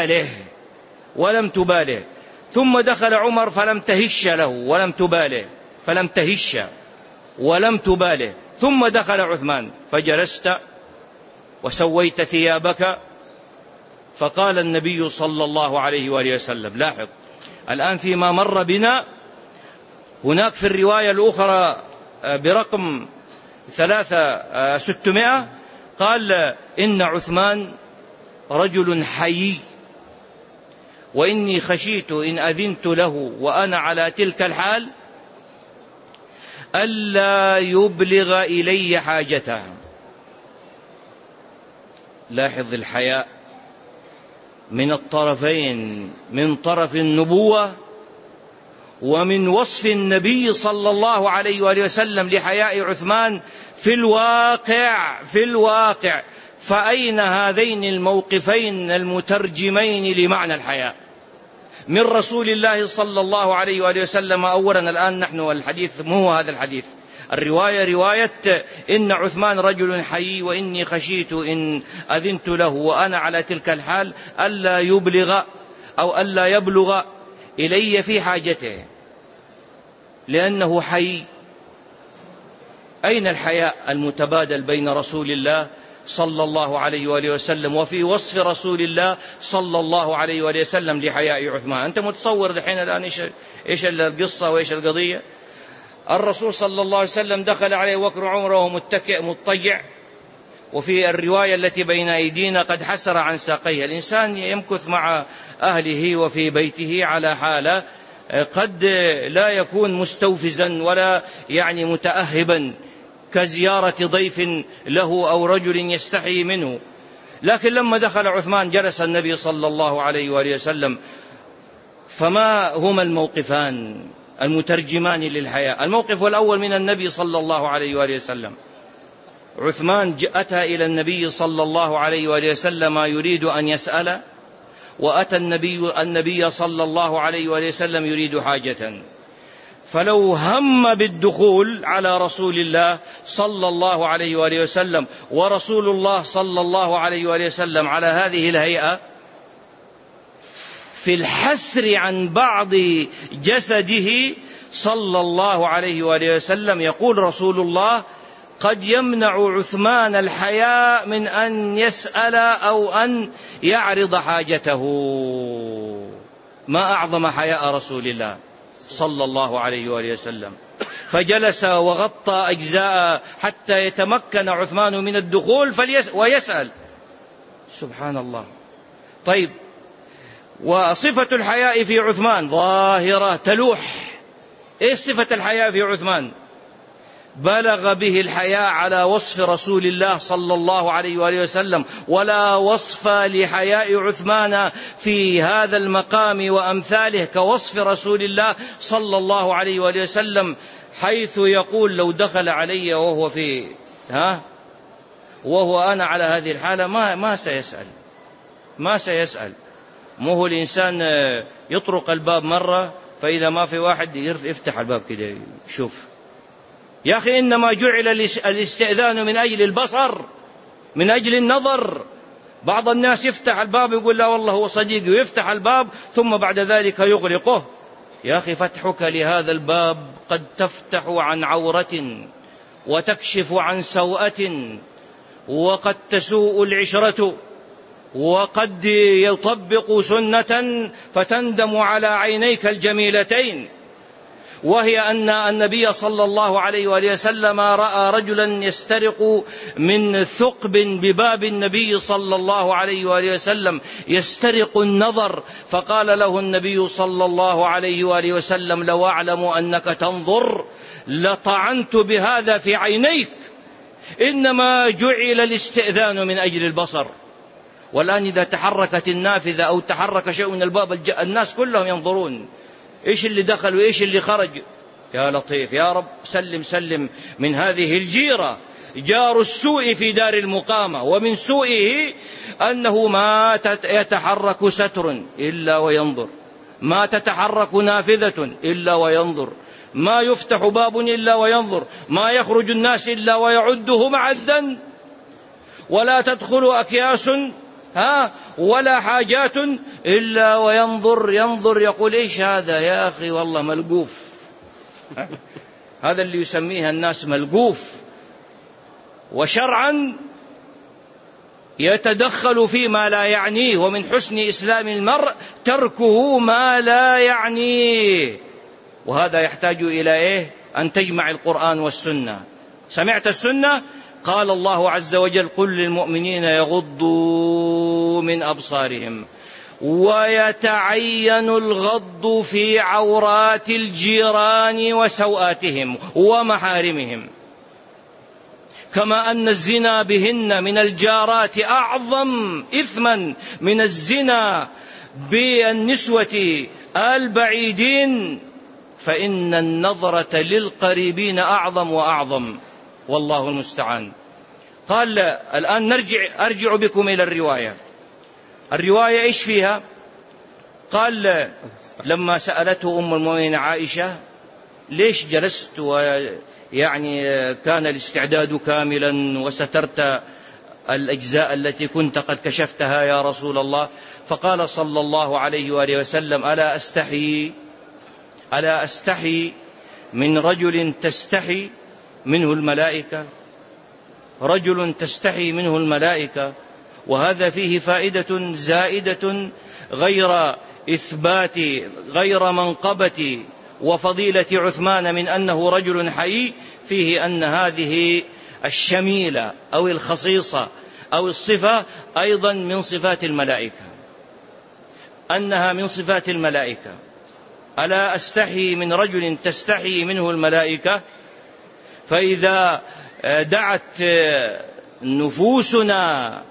تباله. ثم دخل عمر فلم تهش له ولم تباله، فلم تهش ولم تباله. ثم دخل عثمان فجلست وسويت ثيابك، فقال النبي صلى الله عليه وآله وسلم، لاحظ الآن فيما مر بنا، هناك في الرواية الأخرى برقم 3600 قال إن عثمان رجل حيي، وإني خشيت إن أذنت له وأنا على تلك الحال ألا يبلغ إلي حاجته. لاحظ الحياء من الطرفين، من طرف النبوة ومن وصف النبي صلى الله عليه وآله وسلم لحياء عثمان في الواقع. فأين هذين الموقفين المترجمين لمعنى الحياء من رسول الله صلى الله عليه وآله وسلم؟ أولا الآن نحن الحديث مو هذا الحديث، الرواية رواية إن عثمان رجل حيي وإني خشيت إن أذنت له وأنا على تلك الحال ألا يبلغ أو ألا يبلغ إلي في حاجته، لأنه حي. أين الحياء المتبادل بين رسول الله صلى الله عليه وآله وسلم وفي وصف رسول الله صلى الله عليه وآله وسلم لحياء عثمان؟ أنت متصور الحين الآن إيش القصة وإيش القضية؟ الرسول صلى الله عليه وسلم دخل عليه وكر عمره وهو متكئ مضطجع، وفي الرواية التي بين أيدينا قد حسر عن ساقيه. الإنسان يمكث مع أهله وفي بيته على حالة قد لا يكون مستوفزا ولا يعني متأهبا كزيارة ضيف له أو رجل يستحي منه. لكن لما دخل عثمان جلس النبي صلى الله عليه وآله وسلم. فما هما الموقفان المترجمان للحياة؟ الموقف الأول من النبي صلى الله عليه وآله وسلم، عثمان أتى إلى النبي صلى الله عليه وآله وسلم يريد أن يسأل، وأتى النبي صلى الله عليه وآله وسلم يريد حاجة. فلو هم بالدخول على رسول الله صلى الله عليه وآله وسلم ورسول الله صلى الله عليه وآله وسلم على هذه الهيئة في الحسر عن بعض جسده صلى الله عليه وآله وسلم، يقول رسول الله قد يمنع عثمان الحياء من أن يسأل أو أن يعرض حاجته. ما أعظم حياء رسول الله صلى الله عليه وآله وسلم. فجلس وغطى أجزاء حتى يتمكن عثمان من الدخول ويسأل. سبحان الله. طيب، وصفة الحياء في عثمان ظاهرة تلوح. إيش صفة الحياء في عثمان؟ بلغ به الحياء على وصف رسول الله صلى الله عليه وآله وسلم، ولا وصف لحياء عثمان في هذا المقام وأمثاله كوصف رسول الله صلى الله عليه وآله وسلم، حيث يقول لو دخل علي وهو أنا على هذه الحالة ما سيسأل. مو الإنسان يطرق الباب مرة، فإذا ما في واحد يفتح الباب كده يشوف. يا أخي إنما جعل الاستئذان من أجل البصر، من أجل النظر. بعض الناس يفتح الباب يقول لا والله هو صديقي، ويفتح الباب ثم بعد ذلك يغلقه. يا أخي فتحك لهذا الباب قد تفتح عن عورة وتكشف عن سوءة، وقد تسوء العشرة، وقد يطبق سنة فتندم على عينيك الجميلتين، وهي أن النبي صلى الله عليه وآله وسلم رأى رجلا يسترق من ثقب بباب النبي صلى الله عليه وآله وسلم، يسترق النظر، فقال له النبي صلى الله عليه وآله وسلم لو أعلم أنك تنظر لطعنت بهذا في عينيك. إنما جعل الاستئذان من أجل البصر. والآن إذا تحركت النافذة أو تحرك شيء من الباب الناس كلهم ينظرون إيش اللي دخل وإيش اللي خرج. يا لطيف يا رب سلم سلم من هذه الجيرة، جار السوء في دار المقامة. ومن سوءه أنه ما يتحرك ستر إلا وينظر، ما تتحرك نافذة إلا وينظر، ما يفتح باب إلا وينظر، ما يخرج الناس إلا ويعده معدا، ولا تدخل أكياس ولا حاجات إلا وينظر يقول إيش هذا يا أخي والله ملقوف. هذا اللي يسميها الناس ملقوف. وشرعا يتدخل فيما لا يعنيه، ومن حسن إسلام المرء تركه ما لا يعنيه. وهذا يحتاج إلى أن تجمع القرآن والسنة. سمعت السنة؟ قال الله عز وجل قل للمؤمنين يغضوا من أبصارهم، ويتعين الغض في عورات الجيران وسوآتهم ومحارمهم، كما أن الزنا بهن من الجارات أعظم إثما من الزنا بالنسوة البعيدين، فإن النظرة للقريبين أعظم وأعظم، والله المستعان. قال الآن أرجع بكم إلى الرواية إيش فيها؟ قال لما سألته أم المؤمنين عائشة ليش جلست ويعني كان الاستعداد كاملا وسترت الأجزاء التي كنت قد كشفتها يا رسول الله؟ فقال صلى الله عليه وآله وسلم ألا أستحي من رجل تستحي منه الملائكة، رجل تستحي منه الملائكة. وهذا فيه فائدة زائدة غير منقبة وفضيلة عثمان من أنه رجل حي، فيه أن هذه الشميلة أو الخصيصة أو الصفة أيضا من صفات الملائكة، أنها من صفات الملائكة. ألا أستحي من رجل تستحي منه الملائكة. فإذا دعت نفوسنا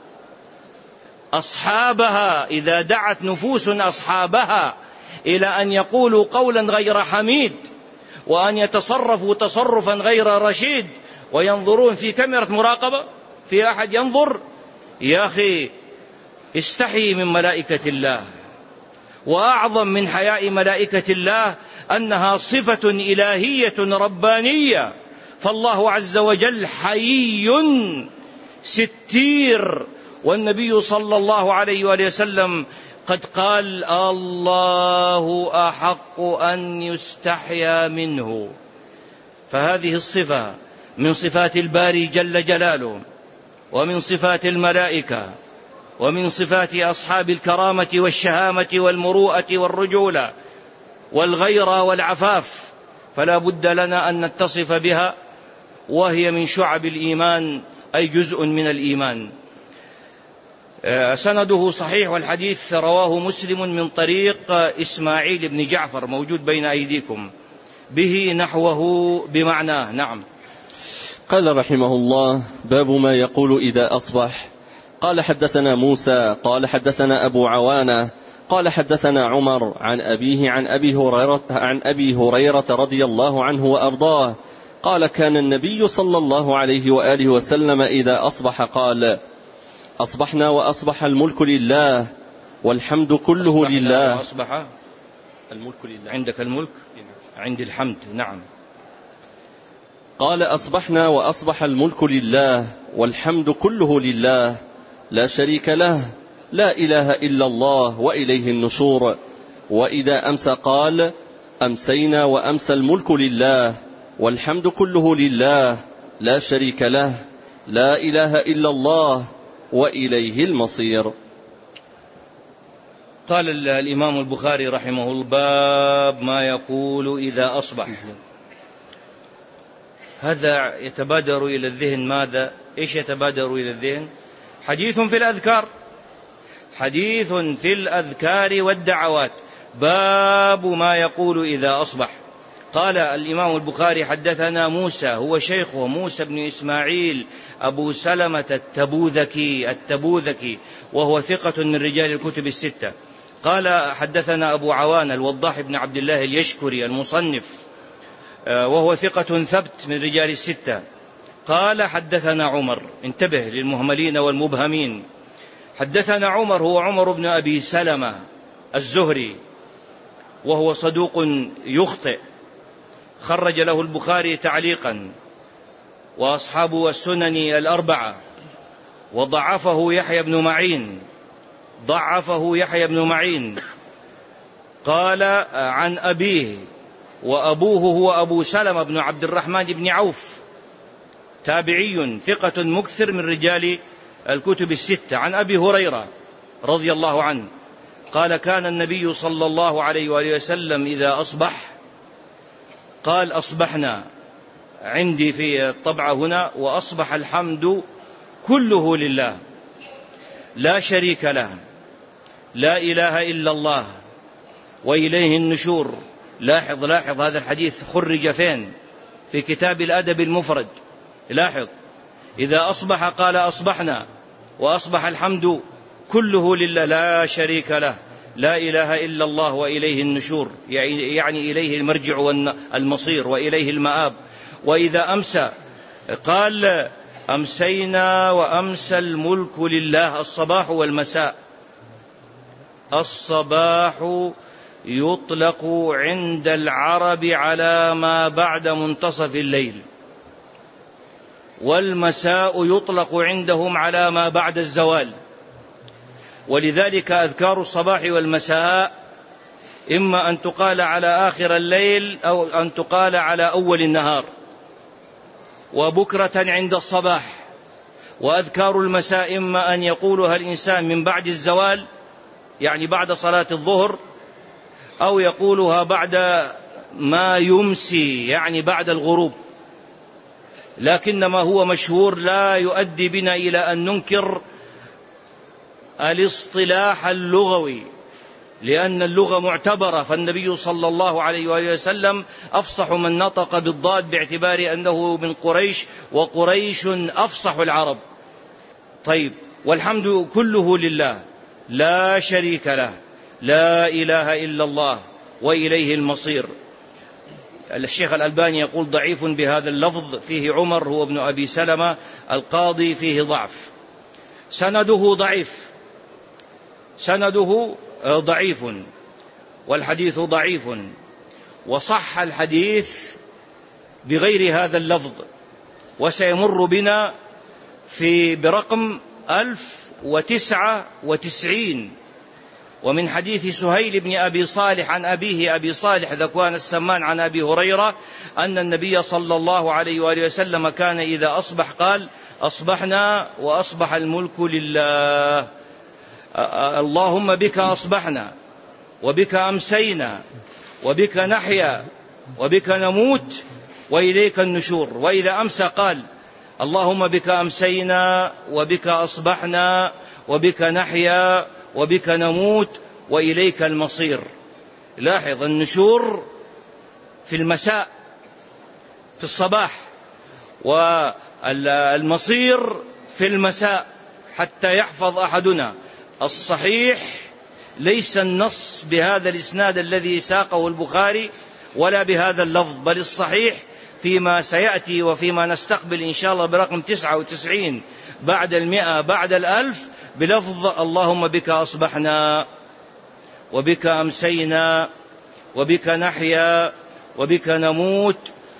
أصحابها إلى أن يقولوا قولا غير حميد، وأن يتصرفوا تصرفا غير رشيد، وينظرون في كاميرا مراقبة في أحد ينظر، يا أخي استحي من ملائكة الله. وأعظم من حياء ملائكة الله أنها صفة إلهية ربانية، فالله عز وجل حيي ستير، والنبي صلى الله عليه وآله وسلم قد قال الله أحق أن يستحيا منه. فهذه الصفة من صفات الباري جل جلاله، ومن صفات الملائكة، ومن صفات أصحاب الكرامة والشهامة والمروءة والرجولة والغيرة والعفاف، فلا بد لنا أن نتصف بها، وهي من شعب الإيمان أي جزء من الإيمان. سنده صحيح، والحديث رواه مسلم من طريق إسماعيل بن جعفر موجود بين أيديكم به نحوه بمعناه. نعم. قال رحمه الله: باب ما يقول إذا أصبح. قال: حدثنا موسى قال حدثنا أبو عوانة قال حدثنا عمر عن أبيه عن أبي هريرة رضي الله عنه وأرضاه قال: كان النبي صلى الله عليه وآله وسلم إذا أصبح قال: أصبحنا وأصبح الملك لله والحمد كله لله. أصبح الملك لله. عندك الملك؟ عند الحمد. نعم. قال: أصبحنا وأصبح الملك لله والحمد كله لله لا شريك له لا إله إلا الله وإليه النشور. وإذا أمسى قال: أمسينا وأمسى الملك لله والحمد كله لله لا شريك له لا إله إلا الله وإليه المصير. قال الإمام البخاري رحمه الله: باب ما يقول إذا أصبح. هذا يتبادر إلى الذهن ماذا؟ إيش يتبادر إلى الذهن؟ حديث في الأذكار، حديث في الأذكار والدعوات. باب ما يقول إذا أصبح. قال الإمام البخاري: حدثنا موسى، هو شيخه موسى بن إسماعيل أبو سلمة التبوذكي وهو ثقة من رجال الكتب الستة. قال: حدثنا أبو عوان الوضاح بن عبد الله اليشكري المصنف وهو ثقة ثبت من رجال الستة. قال: حدثنا عمر. انتبه للمهملين والمبهمين. حدثنا عمر، هو عمر بن أبي سلمة الزهري وهو صدوق يخطئ، خرج له البخاري تعليقا وأصحاب السنن الأربعة، وضعفه يحيى بن معين. قال: عن أبيه، وأبوه هو أبو سلمة بن عبد الرحمن بن عوف، تابعي ثقة مكثر من رجال الكتب الستة، عن أبي هريرة رضي الله عنه قال: كان النبي صلى الله عليه وآله وسلم إذا أصبح قال: أصبحنا، عندي في الطبعة هنا: وأصبح الحمد كله لله لا شريك له لا إله إلا الله وإليه النشور. لاحظ هذا الحديث خرج فين؟ في كتاب الأدب المفرد. لاحظ: إذا أصبح قال: أصبحنا وأصبح الحمد كله لله لا شريك له لا إله إلا الله وإليه النشور، يعني إليه المرجع والمصير وإليه المآب. وإذا أمسى قال: أمسينا وأمسى الملك لله. الصباح والمساء. الصباح يطلق عند العرب على ما بعد منتصف الليل، والمساء يطلق عندهم على ما بعد الزوال. ولذلك أذكار الصباح والمساء إما أن تقال على آخر الليل أو أن تقال على أول النهار، وبكرة عند الصباح. وأذكار المساء إما أن يقولها الإنسان من بعد الزوال، يعني بعد صلاة الظهر، أو يقولها بعد ما يمسي، يعني بعد الغروب. لكن ما هو مشهور لا يؤدي بنا إلى أن ننكر الاصطلاح اللغوي، لأن اللغة معتبرة، فالنبي صلى الله عليه وآله وسلم أفصح من نطق بالضاد باعتبار أنه من قريش، وقريش أفصح العرب. طيب، والحمد كله لله لا شريك له لا إله إلا الله وإليه المصير. الشيخ الألباني يقول: ضعيف بهذا اللفظ، فيه عمر هو ابن أبي سلمة القاضي، فيه ضعف، سنده ضعيف والحديث ضعيف. وصح الحديث بغير هذا اللفظ، وسيمر بنا برقم 1099، ومن حديث سهيل بن أبي صالح عن أبيه أبي صالح ذكوان السمان عن أبي هريرة أن النبي صلى الله عليه وآله وسلم كان إذا أصبح قال: أصبحنا وأصبح الملك لله. اللهم بك أصبحنا وبك أمسينا وبك نحيا وبك نموت وإليك النشور. وإذا أمسى قال: اللهم بك أمسينا وبك أصبحنا وبك نحيا وبك نموت وإليك المصير. لاحظ: النشور في المساء، في الصباح، والمصير في المساء حتى يحفظ أحدنا. الصحيح ليس النص بهذا الإسناد الذي ساقه البخاري ولا بهذا اللفظ، بل الصحيح فيما سيأتي وفيما نستقبل إن شاء الله برقم 99 بعد 100 بعد 1000 بلفظ اللهم بك أصبحنا وبك أمسينا وبك نحيا وبك نموت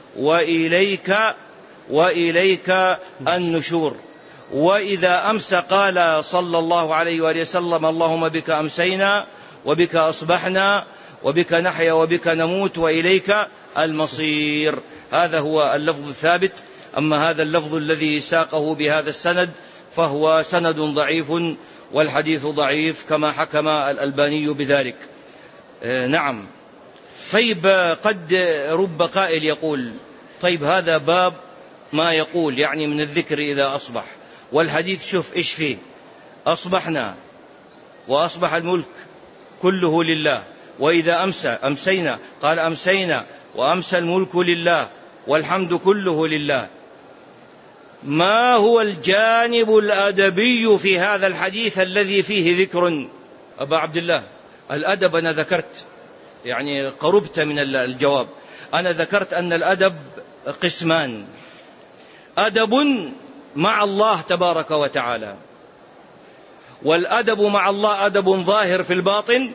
وإليك النشور. وإذا أمسى قال صلى الله عليه وآله وسلم اللهم بك أمسينا وبك أصبحنا وبك نحيا وبك نموت وإليك المصير. هذا هو اللفظ الثابت. أما هذا اللفظ الذي ساقه بهذا السند فهو سند ضعيف والحديث ضعيف كما حكم الألباني بذلك. نعم. طيب قد رب قائل يقول طيب هذا باب ما يقول يعني من الذكر إذا أصبح، والحديث شوف إيش فيه، أصبحنا وأصبح الملك كله لله، وإذا أمسينا قال أمسينا وأمسى الملك لله والحمد كله لله. ما هو الجانب الأدبي في هذا الحديث الذي فيه ذكر؟ أبا عبد الله الأدب أنا ذكرت يعني قربت من الجواب. أنا ذكرت أن الأدب قسمان: أدب مع الله تبارك وتعالى، والأدب مع الله أدب ظاهر في الباطن،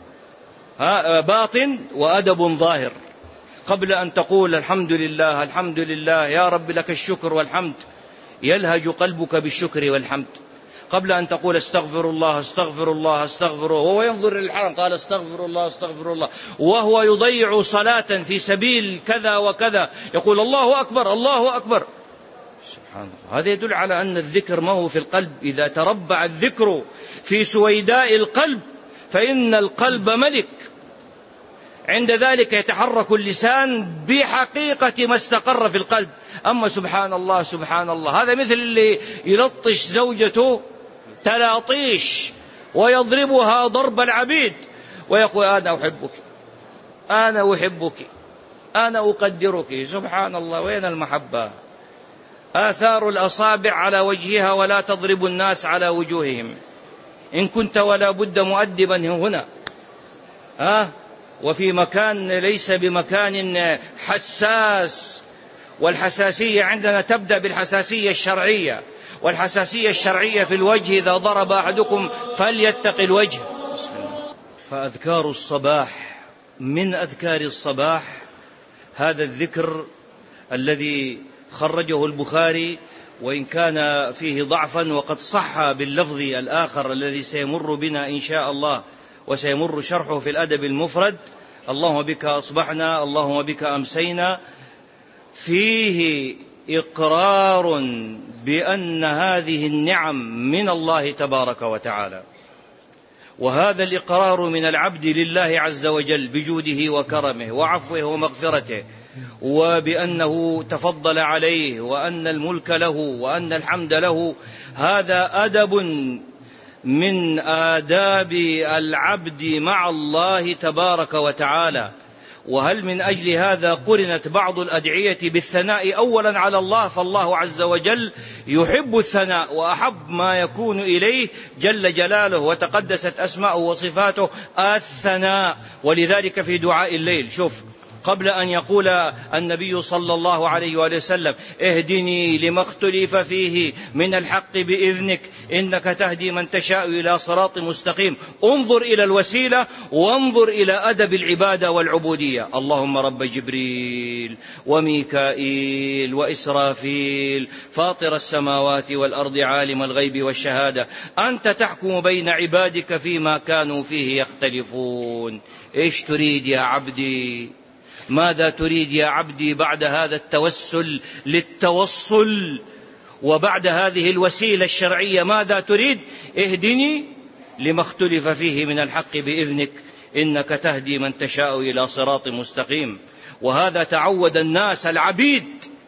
باطن وأدب ظاهر. قبل أن تقول الحمد لله الحمد لله يا رب لك الشكر والحمد يلهج قلبك بالشكر والحمد. قبل أن تقول استغفر الله استغفر الله استغفره وهو ينظر للحرم قال استغفر الله استغفر الله، وهو يضيع صلاة في سبيل كذا وكذا يقول الله أكبر الله أكبر. سبحان الله. هذا يدل على أن الذكر ما هو في القلب. إذا تربع الذكر في سويداء القلب فإن القلب ملك، عند ذلك يتحرك اللسان بحقيقة ما استقر في القلب. أما سبحان الله سبحان الله هذا مثل اللي يلطش زوجته تلاطيش ويضربها ضرب العبيد ويقول أنا أحبك أنا أحبك أنا أقدرك. سبحان الله، وين المحبة؟ آثار الأصابع على وجهها ولا تضرب الناس على وجوههم. إن كنت ولا بد مؤدبا هنا وفي مكان ليس بمكان حساس، والحساسية عندنا تبدأ بالحساسية الشرعية، والحساسية الشرعية في الوجه إذا ضرب أحدكم فليتق الوجه. فأذكار الصباح من أذكار الصباح هذا الذكر الذي خرجه البخاري، وإن كان فيه ضعفا وقد صح باللفظ الآخر الذي سيمر بنا إن شاء الله وسيمر شرحه في الأدب المفرد: اللهم بك أصبحنا اللهم بك أمسينا. فيه إقرار بأن هذه النعم من الله تبارك وتعالى، وهذا الإقرار من العبد لله عز وجل بجوده وكرمه وعفوه ومغفرته، وبأنه تفضل عليه وأن الملك له وأن الحمد له. هذا أدب من آداب العبد مع الله تبارك وتعالى. وهل من أجل هذا قرنت بعض الأدعية بالثناء أولا على الله، فالله عز وجل يحب الثناء وأحب ما يكون إليه جل جلاله وتقدست أسماؤه وصفاته الثناء. ولذلك في دعاء الليل شوف قبل أن يقول النبي صلى الله عليه وآله وسلم اهدني لما اختلف فيه من الحق بإذنك إنك تهدي من تشاء إلى صراط مستقيم، انظر إلى الوسيلة وانظر إلى أدب العبادة والعبودية. اللهم رب جبريل وميكائيل وإسرافيل فاطر السماوات والأرض عالم الغيب والشهادة أنت تحكم بين عبادك فيما كانوا فيه يختلفون. إيش تريد يا عبدي؟ ماذا تريد يا عبدي بعد هذا التوسل للتوصل وبعد هذه الوسيلة الشرعية؟ ماذا تريد؟ اهدني لما اختلف فيه من الحق بإذنك إنك تهدي من تشاء إلى صراط مستقيم. وهذا تعود الناس العبيد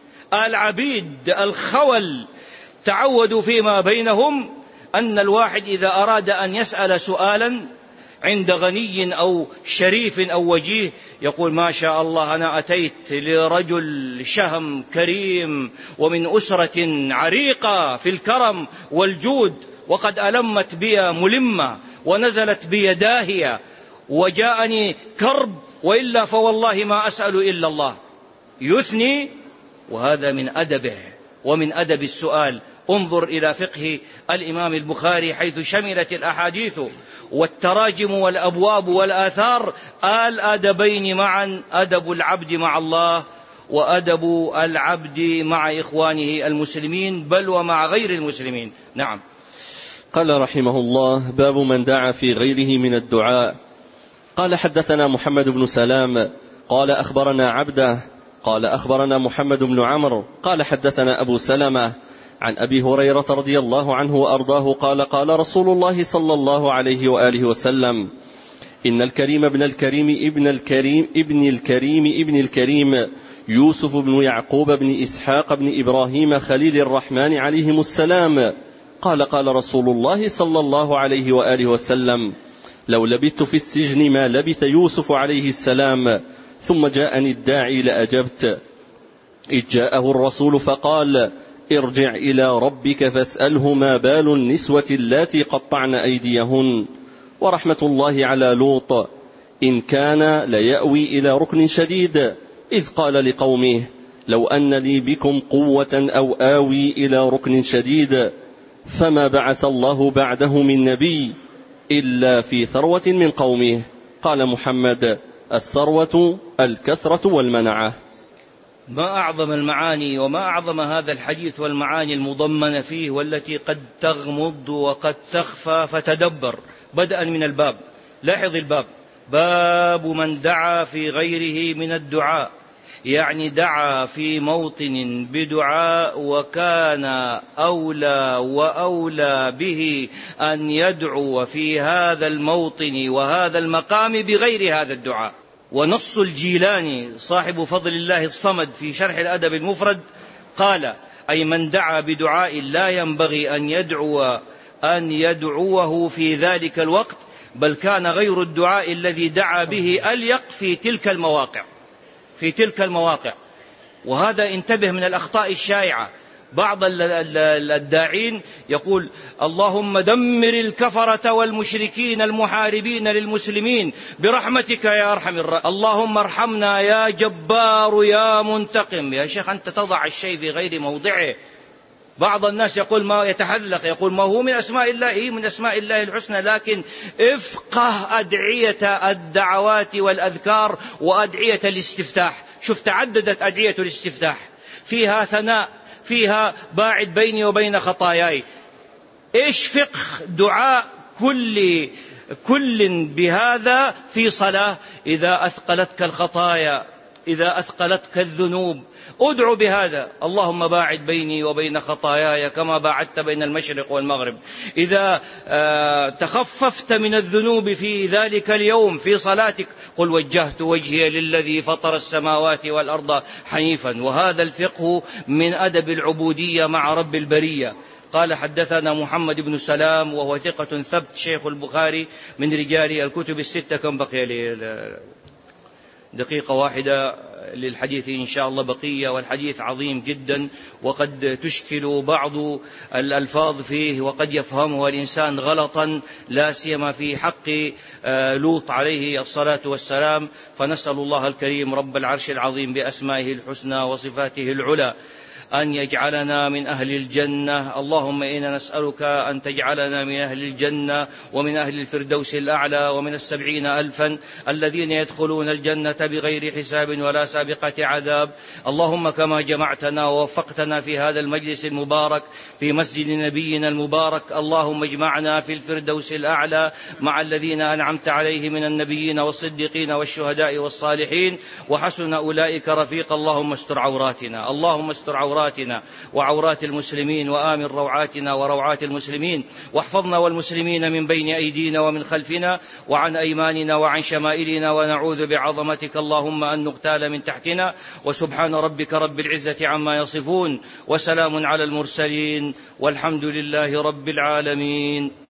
الخول تعودوا فيما بينهم أن الواحد إذا أراد أن يسأل سؤالا عند غني أو شريف أو وجيه يقول ما شاء الله أنا أتيت لرجل شهم كريم ومن أسرة عريقة في الكرم والجود، وقد ألمت بي ملمة ونزلت بي داهية وجاءني كرب، وإلا فوالله ما أسأل إلا الله. يثني، وهذا من أدبه ومن أدب السؤال. انظر إلى فقه الإمام البخاري حيث شملت الأحاديث والتراجم والأبواب والآثار الأدبين معا، أدب العبد مع الله وأدب العبد مع إخوانه المسلمين بل ومع غير المسلمين. نعم. قال رحمه الله: باب من دعا في غيره من الدعاء. قال: حدثنا محمد بن سلام قال أخبرنا عبده قال أخبرنا محمد بن عمرو قال حدثنا أبو سلمة عن أبي هريرة رضي الله عنه وأرضاه قال: قال رسول الله صلى الله عليه وآله وسلم: إن الكريم ابن الكريم ابن الكريم ابن الكريم ابن الكريم يوسف بن يعقوب بن إسحاق بن إبراهيم خليل الرحمن عليهم السلام قال: قال رسول الله صلى الله عليه وآله وسلم: لو لبثت في السجن ما لبث يوسف عليه السلام، ثم جاءني الداعي لأجبت. إذ جاءه الرسول فقال: ارجع إلى ربك فاسأله ما بال النسوة اللاتي قطعن أيديهن. ورحمة الله على لوط إن كان ليأوي إلى ركن شديد، إذ قال لقومه: لو أن لي بكم قوة أو آوي إلى ركن شديد. فما بعث الله بعده من نبي إلا في ثروة من قومه. قال محمد: الثروة الكثرة والمنعة. ما أعظم المعاني وما أعظم هذا الحديث والمعاني المضمنة فيه والتي قد تغمض وقد تخفى، فتدبر بدءا من الباب. لاحظ الباب: باب من دعا في غيره من الدعاء، يعني دعا في موطن بدعاء وكان أولى وأولى به أن يدعو في هذا الموطن وهذا المقام بغير هذا الدعاء. ونص الجيلاني صاحب فضل الله الصمد في شرح الأدب المفرد قال: أي من دعا بدعاء لا ينبغي أن يدعوه في ذلك الوقت، بل كان غير الدعاء الذي دعا به أليق في تلك المواقع. وهذا انتبه من الأخطاء الشائعة. بعض الداعين يقول: اللهم دمر الكفرة والمشركين المحاربين للمسلمين برحمتك يا أرحم الراحمين، اللهم ارحمنا يا جبار يا منتقم. يا شيخ أنت تضع الشيء في غير موضعه. بعض الناس يقول ما يتحلق، يقول ما هو من أسماء الله، من أسماء الله الحسنى، لكن افقه أدعية الدعوات والأذكار وأدعية الاستفتاح. شوف تعددت أدعية الاستفتاح، فيها ثناء، فيها باعد بيني وبين خطاياي. إيش فقه دعاء كل بهذا في صلاة؟ إذا أثقلتك الخطايا، إذا أثقلتك الذنوب، أدعو بهذا: اللهم باعد بيني وبين خطاياي كما باعدت بين المشرق والمغرب. إذا تخففت من الذنوب في ذلك اليوم في صلاتك، قل وجهت وجهي للذي فطر السماوات والأرض حنيفا. وهذا الفقه من أدب العبودية مع رب البرية. قال: حدثنا محمد بن سلام وهو ثقة ثبت شيخ البخاري من رجال الكتب الستة. كم بقي لي؟ دقيقة واحدة للحديث إن شاء الله بقية، والحديث عظيم جدا، وقد تشكل بعض الألفاظ فيه وقد يفهمها الإنسان غلطا، لا سيما في حق لوط عليه الصلاة والسلام. فنسأل الله الكريم رب العرش العظيم بأسمائه الحسنى وصفاته العلى أن يجعلنا من أهل الجنة. اللهم إنا نسألك أن تجعلنا من أهل الجنة ومن أهل الفردوس الأعلى ومن 70,000 الذين يدخلون الجنة بغير حساب ولا سابقة عذاب. اللهم كما جمعتنا ووفقتنا في هذا المجلس المبارك في مسجد نبينا المبارك، اللهم اجمعنا في الفردوس الأعلى مع الذين أنعمت عليهم من النبيين والصديقين والشهداء والصالحين، وحسن أولئك رفيق. اللهم استر عوراتنا، اللهم استر عوراتنا وعورات المسلمين، وآمن روعاتنا وروعات المسلمين، واحفظنا والمسلمين من بين أيدينا ومن خلفنا وعن أيماننا وعن شمائلنا، ونعوذ بعظمتك اللهم أن نغتال من تحتنا. وسبحان ربك رب العزة عما يصفون، وسلام على المرسلين، والحمد لله رب العالمين.